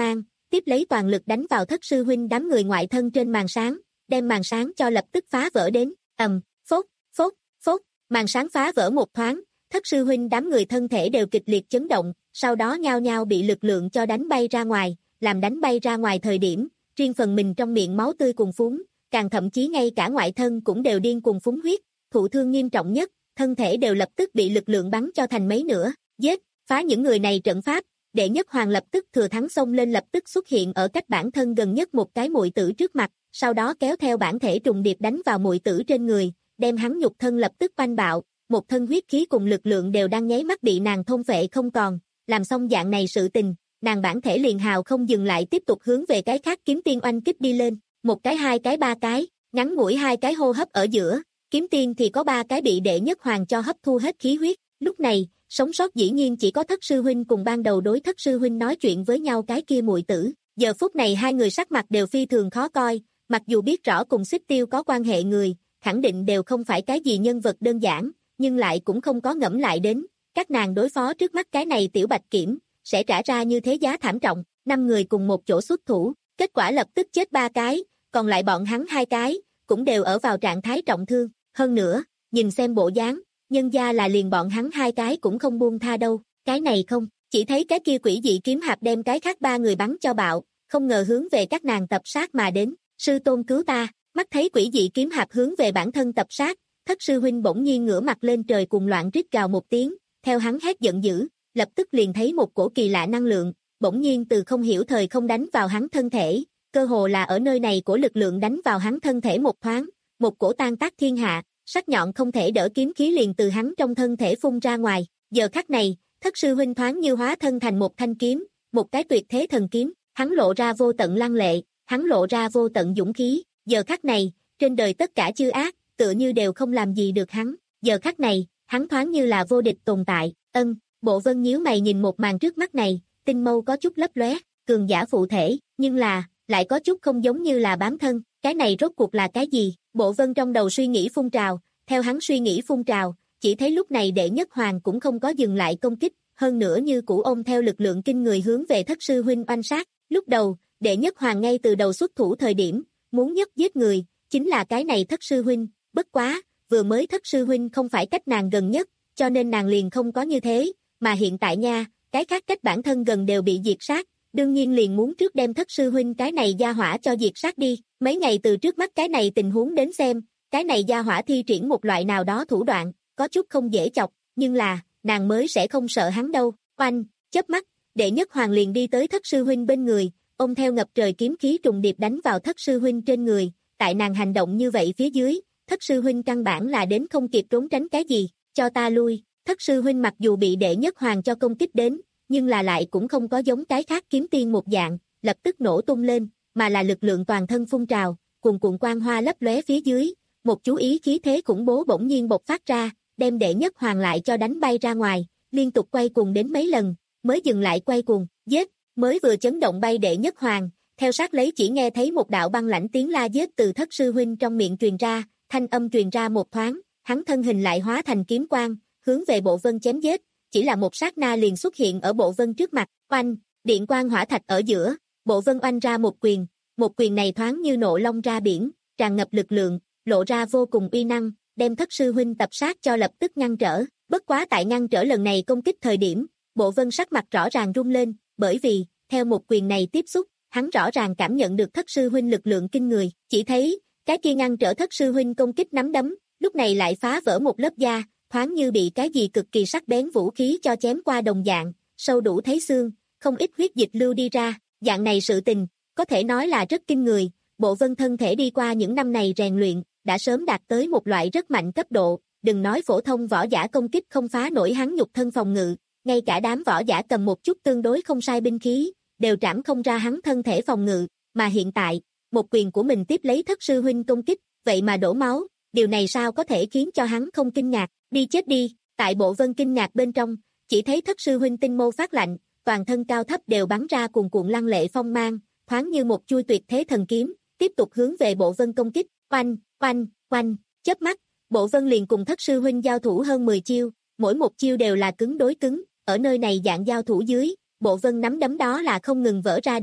tiếp lấy toàn lực đánh vào thất sư huynh đám người ngoại thân trên màn sáng, đem màn sáng cho lập tức phá vỡ đến, ầm, phốt, phốt, phốt, màn sáng phá vỡ một thoáng, thất sư huynh đám người thân thể đều kịch liệt chấn động, sau đó nhao nhao bị lực lượng cho đánh bay ra ngoài, làm đánh bay ra ngoài thời điểm, riêng phần mình trong miệng máu tươi cuồn phún, càng thậm chí ngay cả ngoại thân cũng đều điên cuồng phúng huyết, thụ thương nghiêm trọng nhất, thân thể đều lập tức bị lực lượng bắn cho thành mấy nửa, giết, phá những người này trận pháp, Đệ Nhất Hoàng lập tức thừa thắng xông lên lập tức xuất hiện ở cách bản thân gần nhất một cái muội tử trước mặt, sau đó kéo theo bản thể trùng điệp đánh vào muội tử trên người, đem hắn nhục thân lập tức oanh bạo, một thân huyết khí cùng lực lượng đều đang nháy mắt bị nàng thôn phệ không còn, làm xong dạng này sự tình, nàng bản thể liền hào không dừng lại tiếp tục hướng về cái khác kiếm tiên oanh kích đi lên, một cái hai cái ba cái, ngắn ngủi hai cái hô hấp ở giữa, kiếm tiên thì có ba cái bị Đệ Nhất Hoàng cho hấp thu hết khí huyết, lúc này, sống sót dĩ nhiên chỉ có thất sư huynh cùng ban đầu đối thất sư huynh nói chuyện với nhau cái kia muội tử, giờ phút này hai người sắc mặt đều phi thường khó coi, mặc dù biết rõ cùng Xích Tiêu có quan hệ người, khẳng định đều không phải cái gì nhân vật đơn giản, nhưng lại cũng không có ngẫm lại đến, các nàng đối phó trước mắt cái này tiểu bạch kiểm, sẽ trả ra như thế giá thảm trọng, năm người cùng một chỗ xuất thủ, kết quả lập tức chết ba cái, còn lại bọn hắn hai cái, cũng đều ở vào trạng thái trọng thương, hơn nữa, nhìn xem bộ dáng, nhân gia là liền bọn hắn hai cái cũng không buông tha đâu, cái này không, chỉ thấy cái kia quỷ dị kiếm hạp đem cái khác ba người bắn cho bạo, không ngờ hướng về các nàng tập sát mà đến, sư tôn cứu ta, mắt thấy quỷ dị kiếm hạp hướng về bản thân tập sát, thất sư huynh bỗng nhiên ngửa mặt lên trời cùng loạn rít gào một tiếng, theo hắn hét giận dữ, lập tức liền thấy một cổ kỳ lạ năng lượng, bỗng nhiên từ không hiểu thời không đánh vào hắn thân thể, cơ hồ là ở nơi này của lực lượng đánh vào hắn thân thể một thoáng, một cổ tan tác thiên hạ, sắc nhọn không thể đỡ kiếm khí liền từ hắn trong thân thể phun ra ngoài, giờ khắc này, thất sư huynh thoáng như hóa thân thành một thanh kiếm, một cái tuyệt thế thần kiếm, hắn lộ ra vô tận lăng lệ, hắn lộ ra vô tận dũng khí, giờ khắc này, trên đời tất cả chư ác, tựa như đều không làm gì được hắn, giờ khắc này, hắn thoáng như là vô địch tồn tại, ân, Bộ Vân nhíu mày nhìn một màn trước mắt này, tinh mâu có chút lấp lóe, cường giả phụ thể, nhưng là, lại có chút không giống như là bám thân, cái này rốt cuộc là cái gì? Bộ Vân trong đầu suy nghĩ phun trào, theo hắn suy nghĩ phun trào, chỉ thấy lúc này Đệ Nhất Hoàng cũng không có dừng lại công kích, hơn nữa như cũ ôm theo lực lượng kinh người hướng về thất sư huynh oanh sát, lúc đầu, Đệ Nhất Hoàng ngay từ đầu xuất thủ thời điểm, muốn nhất giết người, chính là cái này thất sư huynh, bất quá, vừa mới thất sư huynh không phải cách nàng gần nhất, cho nên nàng liền không có như thế, mà hiện tại nha, cái khác cách bản thân gần đều bị diệt sát, đương nhiên liền muốn trước đem thất sư huynh cái này gia hỏa cho diệt sát đi, mấy ngày từ trước mắt cái này tình huống đến xem, cái này gia hỏa thi triển một loại nào đó thủ đoạn, có chút không dễ chọc, nhưng là, nàng mới sẽ không sợ hắn đâu, oanh, chớp mắt, Đệ Nhất Hoàng liền đi tới thất sư huynh bên người, ôm theo ngập trời kiếm khí trùng điệp đánh vào thất sư huynh trên người, tại nàng hành động như vậy phía dưới, thất sư huynh căn bản là đến không kịp trốn tránh cái gì, cho ta lui, thất sư huynh mặc dù bị Đệ Nhất Hoàng cho công kích đến, nhưng là lại cũng không có giống cái khác kiếm tiên một dạng, lập tức nổ tung lên, mà là lực lượng toàn thân phun trào, cuồn cuộn quang hoa lấp lóe phía dưới, một chú ý khí thế khủng bố bỗng nhiên bộc phát ra, đem Đệ Nhất Hoàng lại cho đánh bay ra ngoài, liên tục quay cuồng đến mấy lần, mới dừng lại quay cuồng, giết, mới vừa chấn động bay Đệ Nhất Hoàng, theo sát lấy chỉ nghe thấy một đạo băng lãnh tiếng la giết từ thất sư huynh trong miệng truyền ra, thanh âm truyền ra một thoáng, hắn thân hình lại hóa thành kiếm quang, hướng về Bộ Vân chém giết, chỉ là một sát na liền xuất hiện ở Bộ Vân trước mặt, oanh, điện quang hỏa thạch ở giữa, Bộ Vân oanh ra một quyền, một quyền này thoáng như nộ long ra biển, tràn ngập lực lượng, lộ ra vô cùng uy năng, đem thất sư huynh tập sát cho lập tức ngăn trở, bất quá tại ngăn trở lần này công kích thời điểm, Bộ Vân sắc mặt rõ ràng rung lên, bởi vì, theo một quyền này tiếp xúc, hắn rõ ràng cảm nhận được thất sư huynh lực lượng kinh người, chỉ thấy, cái kia ngăn trở thất sư huynh công kích nắm đấm, lúc này lại phá vỡ một lớp da, thoáng như bị cái gì cực kỳ sắc bén vũ khí cho chém qua đồng dạng, sâu đủ thấy xương, không ít huyết dịch lưu đi ra, dạng này sự tình, có thể nói là rất kinh người, Bộ Vân thân thể đi qua những năm này rèn luyện, đã sớm đạt tới một loại rất mạnh cấp độ, đừng nói phổ thông võ giả công kích không phá nổi hắn nhục thân phòng ngự, ngay cả đám võ giả cầm một chút tương đối không sai binh khí, đều trảm không ra hắn thân thể phòng ngự, mà hiện tại, một quyền của mình tiếp lấy thất sư huynh công kích, vậy mà đổ máu, điều này sao có thể khiến cho hắn không kinh ngạc, đi chết đi, tại Bộ Vân kinh ngạc bên trong, chỉ thấy thất sư huynh tinh mâu phát lạnh, toàn thân cao thấp đều bắn ra cuồn cuộn lăng lệ phong mang, thoáng như một chuôi tuyệt thế thần kiếm, tiếp tục hướng về Bộ Vân công kích, oanh, oanh, oanh, chớp mắt, Bộ Vân liền cùng thất sư huynh giao thủ hơn mười chiêu, mỗi một chiêu đều là cứng đối cứng, ở nơi này dạng giao thủ dưới, Bộ Vân nắm đấm đó là không ngừng vỡ ra đến,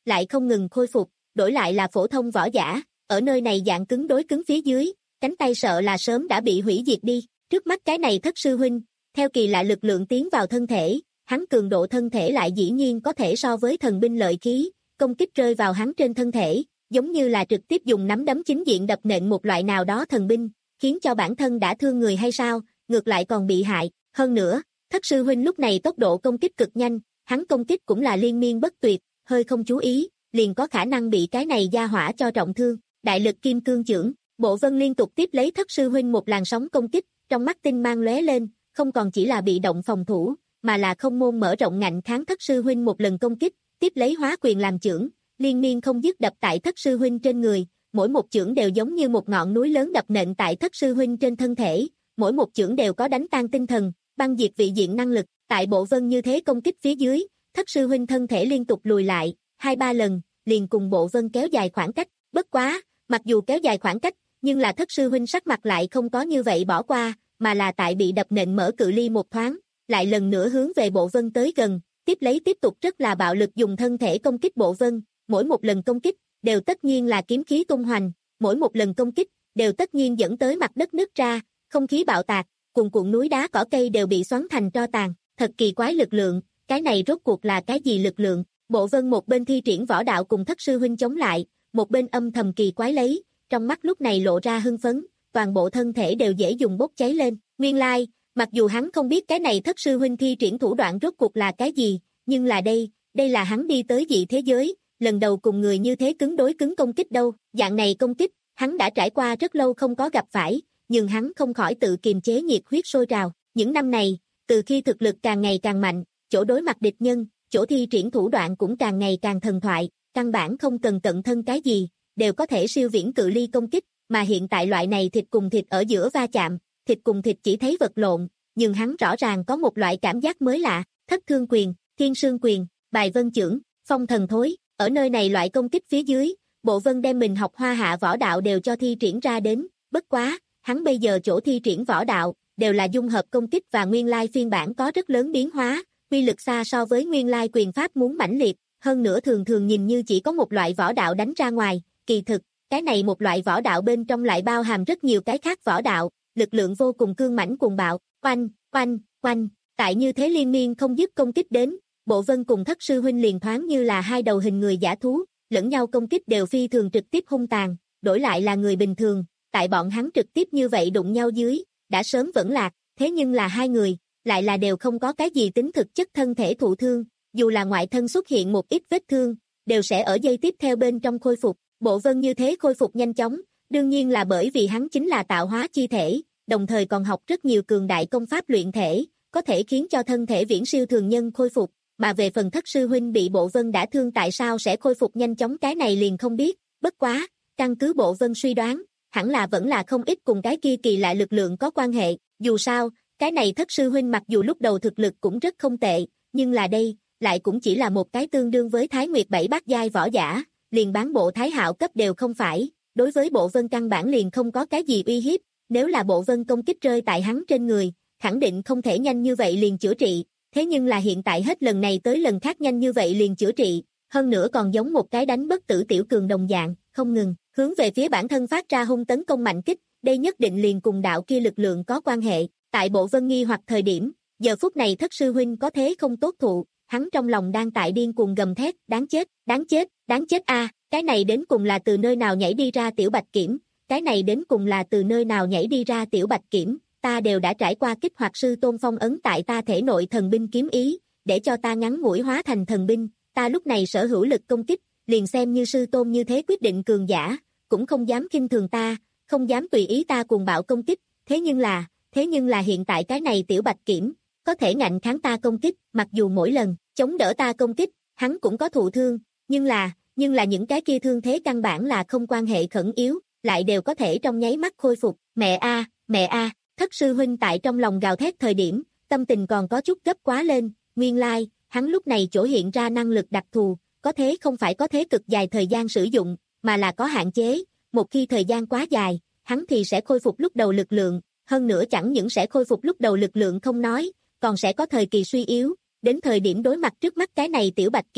lại không ngừng khôi phục, đổi lại là phổ thông võ giả, ở nơi này dạng cứng đối cứng phía dưới, cánh tay sợ là sớm đã bị hủy diệt đi, trước mắt cái này thất sư huynh, theo kỳ lạ lực lượng tiến vào thân thể, hắn cường độ thân thể lại dĩ nhiên có thể so với thần binh lợi khí, công kích rơi vào hắn trên thân thể, giống như là trực tiếp dùng nắm đấm chính diện đập nện một loại nào đó thần binh, khiến cho bản thân đã thương người hay sao, ngược lại còn bị hại, hơn nữa, thất sư huynh lúc này tốc độ công kích cực nhanh, hắn công kích cũng là liên miên bất tuyệt, hơi không chú ý, liền có khả năng bị cái này gia hỏa cho trọng thương, đại lực kim cương chưởng, Bộ Vân liên tục tiếp lấy thất sư huynh một làn sóng công kích, trong mắt tinh mang lóe lên, không còn chỉ là bị động phòng thủ, mà là không môn mở rộng ngạnh kháng thất sư huynh một lần công kích, tiếp lấy hóa quyền làm chưởng, liên miên không dứt đập tại thất sư huynh trên người, mỗi một chưởng đều giống như một ngọn núi lớn đập nện tại thất sư huynh trên thân thể, mỗi một chưởng đều có đánh tan tinh thần, băng diệt vị diện năng lực, tại Bộ Vân như thế công kích phía dưới, thất sư huynh thân thể liên tục lùi lại, hai ba lần, liền cùng Bộ Vân kéo dài khoảng cách, bất quá, mặc dù kéo dài khoảng cách, nhưng là thất sư huynh sắc mặt lại không có như vậy bỏ qua, mà là tại bị đập nện mở cự ly một thoáng, lại lần nữa hướng về Bộ Vân tới gần, tiếp lấy tiếp tục rất là bạo lực dùng thân thể công kích Bộ Vân, mỗi một lần công kích, đều tất nhiên là kiếm khí tung hoành, mỗi một lần công kích, đều tất nhiên dẫn tới mặt đất nứt ra, không khí bạo tạc, cuồn cuộn núi đá cỏ cây đều bị xoắn thành tro tàn, thật kỳ quái lực lượng, cái này rốt cuộc là cái gì lực lượng? Bộ Vân một bên thi triển võ đạo cùng thất sư huynh chống lại, một bên âm thầm kỳ quái lấy, trong mắt lúc này lộ ra hưng phấn, toàn bộ thân thể đều dễ dùng bốc cháy lên, nguyên lai, like, mặc dù hắn không biết cái này thất sư huynh thi triển thủ đoạn rốt cuộc là cái gì, nhưng là đây, đây là hắn đi tới dị thế giới, lần đầu cùng người như thế cứng đối cứng công kích đâu, dạng này công kích, hắn đã trải qua rất lâu không có gặp phải, nhưng hắn không khỏi tự kiềm chế nhiệt huyết sôi trào, những năm này, từ khi thực lực càng ngày càng mạnh, chỗ đối mặt địch nhân, chỗ thi triển thủ đoạn cũng càng ngày càng thần thoại, căn bản không cần cận thân cái gì, đều có thể siêu viễn cự ly công kích, mà hiện tại loại này thịt cùng thịt ở giữa va chạm, thịt cùng thịt chỉ thấy vật lộn, nhưng hắn rõ ràng có một loại cảm giác mới lạ, thất thương quyền, thiên sương quyền, bài vân chưởng, phong thần thối, ở nơi này loại công kích phía dưới, Bộ Vân đem mình học hoa hạ võ đạo đều cho thi triển ra đến, bất quá, hắn bây giờ chỗ thi triển võ đạo, đều là dung hợp công kích và nguyên lai phiên bản có rất lớn biến hóa, uy lực xa so với nguyên lai quyền pháp muốn mãnh liệt, hơn nữa thường thường nhìn như chỉ có một loại võ đạo đánh ra ngoài, kỳ thực, cái này một loại võ đạo bên trong lại bao hàm rất nhiều cái khác võ đạo, lực lượng vô cùng cương mãnh cuồng bạo, oanh, oanh, oanh, tại như thế liên miên không dứt công kích đến, Bộ Vân cùng thất sư huynh liền thoáng như là hai đầu hình người giả thú, lẫn nhau công kích đều phi thường trực tiếp hung tàn, đổi lại là người bình thường, tại bọn hắn trực tiếp như vậy đụng nhau dưới, đã sớm vẫn lạc, thế nhưng là hai người, lại là đều không có cái gì tính thực chất thân thể thụ thương, dù là ngoại thân xuất hiện một ít vết thương, đều sẽ ở giây tiếp theo bên trong khôi phục, Bộ Vân như thế khôi phục nhanh chóng, đương nhiên là bởi vì hắn chính là tạo hóa chi thể, đồng thời còn học rất nhiều cường đại công pháp luyện thể, có thể khiến cho thân thể viễn siêu thường nhân khôi phục, mà về phần thất sư huynh bị Bộ Vân đã thương tại sao sẽ khôi phục nhanh chóng cái này liền không biết, bất quá, căn cứ Bộ Vân suy đoán, hẳn là vẫn là không ít cùng cái kia kỳ lạ lực lượng có quan hệ, dù sao, cái này thất sư huynh mặc dù lúc đầu thực lực cũng rất không tệ, nhưng là đây, lại cũng chỉ là một cái tương đương với Thái Nguyệt bảy bát giai võ giả, liền bán bộ Thái Hạo cấp đều không phải, đối với Bộ Vân căn bản liền không có cái gì uy hiếp, nếu là Bộ Vân công kích rơi tại hắn trên người, khẳng định không thể nhanh như vậy liền chữa trị, thế nhưng là hiện tại hết lần này tới lần khác nhanh như vậy liền chữa trị, hơn nữa còn giống một cái đánh bất tử tiểu cường đồng dạng, không ngừng, hướng về phía bản thân phát ra hung tấn công mạnh kích, đây nhất định liền cùng đạo kia lực lượng có quan hệ, tại Bộ Vân nghi hoặc thời điểm, giờ phút này thất sư huynh có thế không tốt thụ, hắn trong lòng đang tại điên cuồng gầm thét, đáng chết, đáng chết, đáng chết a, cái này đến cùng là từ nơi nào nhảy đi ra tiểu bạch kiểm, cái này đến cùng là từ nơi nào nhảy đi ra tiểu bạch kiểm, ta đều đã trải qua kích hoạt sư tôn phong ấn tại ta thể nội thần binh kiếm ý, để cho ta ngắn ngủi hóa thành thần binh, ta lúc này sở hữu lực công kích, liền xem như sư tôn như thế quyết định cường giả, cũng không dám khinh thường ta, không dám tùy ý ta cuồng bạo công kích, thế nhưng là, thế nhưng là hiện tại cái này tiểu bạch kiểm, có thể ngạnh kháng ta công kích, mặc dù mỗi lần, chống đỡ ta công kích, hắn cũng có thụ thương, nhưng là, nhưng là những cái kia thương thế căn bản là không quan hệ khẩn yếu, lại đều có thể trong nháy mắt khôi phục, mẹ a, mẹ a, thất sư huynh tại trong lòng gào thét thời điểm, tâm tình còn có chút gấp quá lên, nguyên lai, like, hắn lúc này chỗ hiện ra năng lực đặc thù, có thế không phải có thế cực dài thời gian sử dụng, mà là có hạn chế, một khi thời gian quá dài, hắn thì sẽ khôi phục lúc đầu lực lượng, hơn nữa chẳng những sẽ khôi phục lúc đầu lực lượng không nói, còn sẽ có thời kỳ suy yếu, đến thời điểm đối mặt trước mắt cái này tiểu bạch kiểm,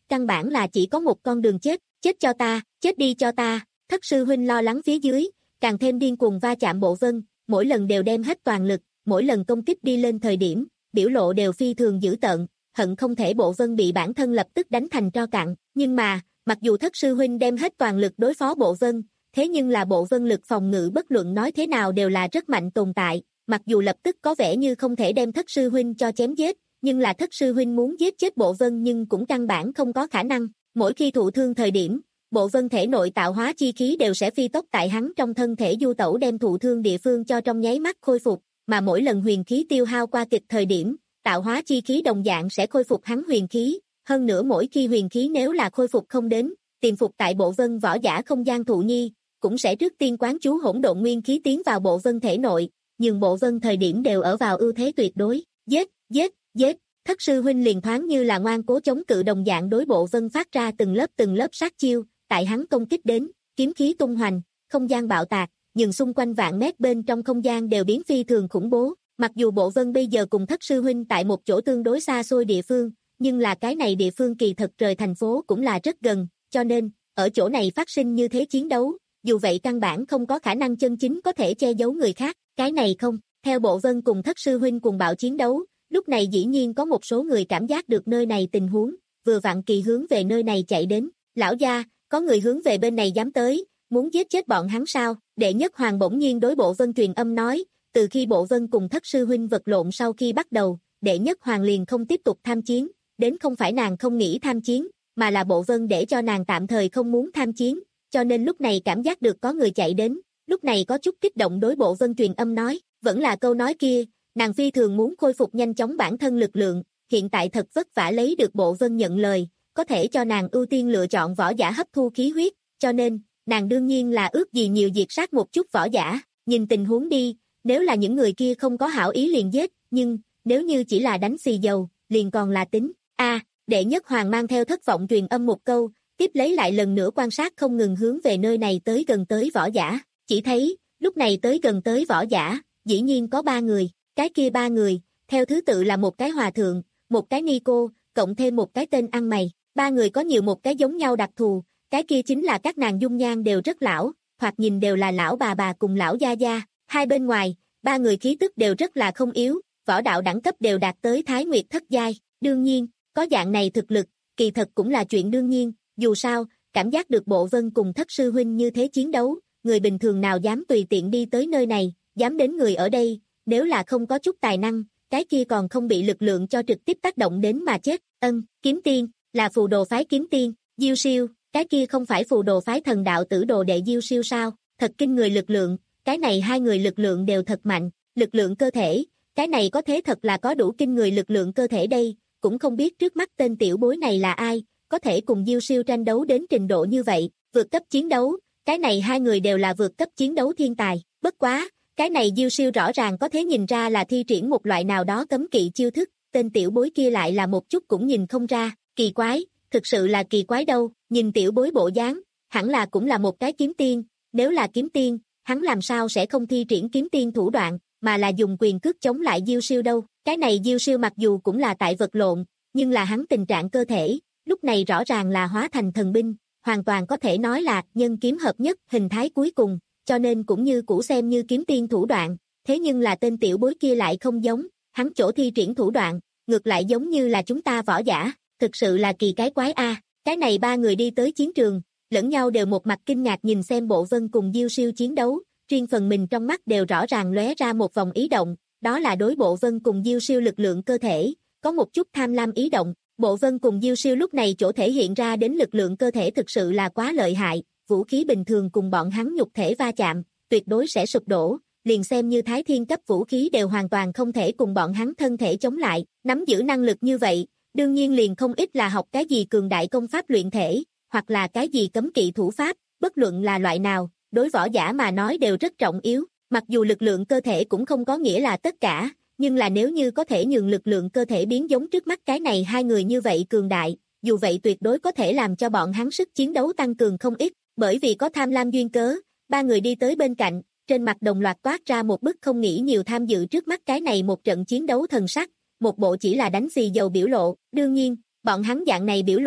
căn bản là chỉ có một con đường chết, chết cho ta, chết đi cho ta, thất sư huynh lo lắng phía dưới, càng thêm điên cuồng va chạm Bộ Vân, mỗi lần đều đem hết toàn lực, mỗi lần công kích đi lên thời điểm, biểu lộ đều phi thường dữ tợn, hận không thể Bộ Vân bị bản thân lập tức đánh thành tro cặn, nhưng mà, mặc dù thất sư huynh đem hết toàn lực đối phó Bộ Vân, thế nhưng là Bộ Vân lực phòng ngự bất luận nói thế nào đều là rất mạnh tồn tại, mặc dù lập tức có vẻ như không thể đem thất sư huynh cho chém giết, nhưng là thất sư huynh muốn giết chết Bộ Vân nhưng cũng căn bản không có khả năng, mỗi khi thụ thương thời điểm, Bộ Vân thể nội tạo hóa chi khí đều sẽ phi tốc tại hắn trong thân thể du tẩu đem thụ thương địa phương cho trong nháy mắt khôi phục, mà mỗi lần huyền khí tiêu hao qua kịch thời điểm, tạo hóa chi khí đồng dạng sẽ khôi phục hắn huyền khí, hơn nữa mỗi khi huyền khí nếu là khôi phục không đến, tiềm phục tại Bộ Vân võ giả không gian thụ nhi, cũng sẽ trước tiên quán chú hỗn độn nguyên khí tiến vào Bộ Vân thể nội, nhưng Bộ Vân thời điểm đều ở vào ưu thế tuyệt đối, giết, giết, giết, thất sư huynh liền thoáng như là ngoan cố chống cự đồng dạng đối Bộ Vân phát ra từng lớp từng lớp sát chiêu, tại hắn công kích đến, kiếm khí tung hoành, không gian bạo tạc, nhưng xung quanh vạn mét bên trong không gian đều biến phi thường khủng bố, mặc dù Bộ Vân bây giờ cùng thất sư huynh tại một chỗ tương đối xa xôi địa phương, nhưng là cái này địa phương kỳ thật rời thành phố cũng là rất gần, cho nên, ở chỗ này phát sinh như thế chiến đấu, dù vậy căn bản không có khả năng chân chính có thể che giấu người khác, cái này không, theo Bộ Vân cùng thất sư huynh cùng bạo chiến đấu, lúc này dĩ nhiên có một số người cảm giác được nơi này tình huống, vừa vặn kỳ hướng về nơi này chạy đến, lão gia, có người hướng về bên này dám tới, muốn giết chết bọn hắn sao, đệ nhất hoàng bỗng nhiên đối Bộ Vân truyền âm nói, từ khi Bộ Vân cùng thất sư huynh vật lộn sau khi bắt đầu, đệ nhất hoàng liền không tiếp tục tham chiến, đến không phải nàng không nghĩ tham chiến, mà là Bộ Vân để cho nàng tạm thời không muốn tham chiến, cho nên lúc này cảm giác được có người chạy đến, lúc này có chút kích động đối Bộ Vân truyền âm nói, vẫn là câu nói kia, nàng phi thường muốn khôi phục nhanh chóng bản thân lực lượng, hiện tại thật vất vả lấy được Bộ Vân nhận lời, có thể cho nàng ưu tiên lựa chọn võ giả hấp thu khí huyết, cho nên, nàng đương nhiên là ước gì nhiều diệt sát một chút võ giả, nhìn tình huống đi, nếu là những người kia không có hảo ý liền giết, nhưng, nếu như chỉ là đánh xì dầu, liền còn là tính, a à, đệ nhất hoàng mang theo thất vọng truyền âm một câu, tiếp lấy lại lần nữa quan sát không ngừng hướng về nơi này tới gần tới võ giả, chỉ thấy, lúc này tới gần tới võ giả, dĩ nhiên có ba người, cái kia ba người, theo thứ tự là một cái hòa thượng, một cái ni cô, cộng thêm một cái tên ăn mày, ba người có nhiều một cái giống nhau đặc thù, cái kia chính là các nàng dung nhan đều rất lão, hoặc nhìn đều là lão bà bà cùng lão gia gia, hai bên ngoài, ba người khí tức đều rất là không yếu, võ đạo đẳng cấp đều đạt tới Thái Nguyệt thất giai, đương nhiên, có dạng này thực lực, kỳ thật cũng là chuyện đương nhiên, dù sao, cảm giác được Bộ Vân cùng thất sư huynh như thế chiến đấu, người bình thường nào dám tùy tiện đi tới nơi này, dám đến người ở đây, nếu là không có chút tài năng, cái kia còn không bị lực lượng cho trực tiếp tác động đến mà chết, ân, kiếm tiên, là phù đồ phái kiếm tiên, Diêu Siêu, cái kia không phải phù đồ phái thần đạo tử đồ đệ Diêu Siêu sao, thật kinh người lực lượng, cái này hai người lực lượng đều thật mạnh, lực lượng cơ thể, cái này có thế thật là có đủ kinh người lực lượng cơ thể đây, cũng không biết trước mắt tên tiểu bối này là ai, có thể cùng Diêu Siêu tranh đấu đến trình độ như vậy, vượt cấp chiến đấu, cái này hai người đều là vượt cấp chiến đấu thiên tài, bất quá, cái này Diêu Siêu rõ ràng có thể nhìn ra là thi triển một loại nào đó cấm kỵ chiêu thức, tên tiểu bối kia lại là một chút cũng nhìn không ra, kỳ quái, thực sự là kỳ quái đâu, nhìn tiểu bối bộ dáng, hẳn là cũng là một cái kiếm tiên, nếu là kiếm tiên, hắn làm sao sẽ không thi triển kiếm tiên thủ đoạn, mà là dùng quyền cước chống lại Diêu Siêu đâu, cái này Diêu Siêu mặc dù cũng là tại vật lộn, nhưng là hắn tình trạng cơ thể, lúc này rõ ràng là hóa thành thần binh, hoàn toàn có thể nói là nhân kiếm hợp nhất hình thái cuối cùng, cho nên cũng như cũ xem như kiếm tiên thủ đoạn, thế nhưng là tên tiểu bối kia lại không giống, hắn chỗ thi triển thủ đoạn, ngược lại giống như là chúng ta võ giả, thực sự là kỳ cái quái a. Cái này ba người đi tới chiến trường, lẫn nhau đều một mặt kinh ngạc nhìn xem Bộ Vân cùng Diêu Siêu chiến đấu, riêng phần mình trong mắt đều rõ ràng lóe ra một vòng ý động, đó là đối Bộ Vân cùng Diêu Siêu lực lượng cơ thể, có một chút tham lam ý động, Bộ Vân cùng Diêu Siêu lúc này chỗ thể hiện ra đến lực lượng cơ thể thực sự là quá lợi hại, vũ khí bình thường cùng bọn hắn nhục thể va chạm, tuyệt đối sẽ sụp đổ, liền xem như Thái Thiên cấp vũ khí đều hoàn toàn không thể cùng bọn hắn thân thể chống lại, nắm giữ năng lực như vậy, đương nhiên liền không ít là học cái gì cường đại công pháp luyện thể, hoặc là cái gì cấm kỵ thủ pháp, bất luận là loại nào, đối võ giả mà nói đều rất trọng yếu, mặc dù lực lượng cơ thể cũng không có nghĩa là tất cả, nhưng là nếu như có thể nhường lực lượng cơ thể biến giống trước mắt cái này hai người như vậy cường đại, dù vậy tuyệt đối có thể làm cho bọn hắn sức chiến đấu tăng cường không ít, bởi vì có tham lam duyên cớ, ba người đi tới bên cạnh, trên mặt đồng loạt toát ra một bức không nghĩ nhiều tham dự trước mắt cái này một trận chiến đấu thần sắc, một bộ chỉ là đánh xì dầu biểu lộ, đương nhiên, bọn hắn dạng này biểu lộ,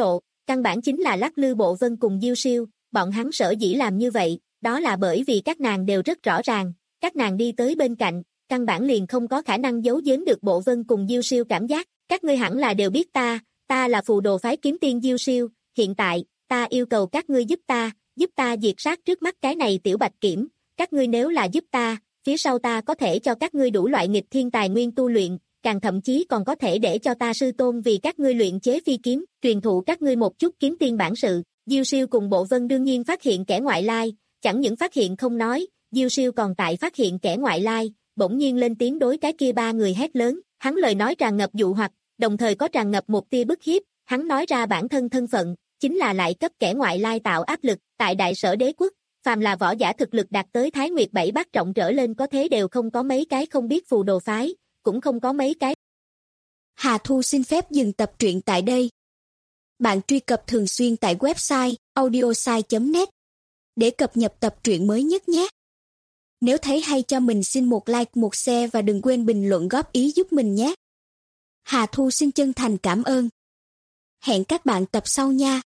căn bản chính là lắc lư Bộ Vân cùng Diêu Siêu, bọn hắn sở dĩ làm như vậy, đó là bởi vì các nàng đều rất rõ ràng, các nàng đi tới bên cạnh, căn bản liền không có khả năng giấu giếm được Bộ Vân cùng Diêu Siêu cảm giác, các ngươi hẳn là đều biết ta, ta là phù đồ phái kiếm tiên Diêu Siêu, hiện tại, ta yêu cầu các ngươi giúp ta, giúp ta diệt sát trước mắt cái này tiểu bạch kiểm, các ngươi nếu là giúp ta, phía sau ta có thể cho các ngươi đủ loại nghịch thiên tài nguyên tu luyện, càng thậm chí còn có thể để cho ta sư tôn vì các ngươi luyện chế phi kiếm, truyền thụ các ngươi một chút kiếm tiên bản sự. Diêu Siêu cùng Bộ Vân đương nhiên phát hiện kẻ ngoại lai, chẳng những phát hiện không nói, Diêu Siêu còn tại phát hiện kẻ ngoại lai, bỗng nhiên lên tiếng đối cái kia ba người hét lớn, hắn lời nói tràn ngập dụ hoặc, đồng thời có tràn ngập một tia bức hiếp, hắn nói ra bản thân thân phận, chính là lại cấp kẻ ngoại lai tạo áp lực, tại Đại Sở Đế quốc, phàm là võ giả thực lực đạt tới Thái Nguyệt bảy bát trọng trở lên có thế đều không có mấy cái không biết phù đồ phái, cũng không có mấy cái. Hà Thu xin phép dừng tập truyện tại đây. Bạn truy cập thường xuyên tại website audiosai chấm net để cập nhật tập truyện mới nhất nhé. Nếu thấy hay cho mình xin một like, một share và đừng quên bình luận góp ý giúp mình nhé. Hà Thu xin chân thành cảm ơn. Hẹn các bạn tập sau nha.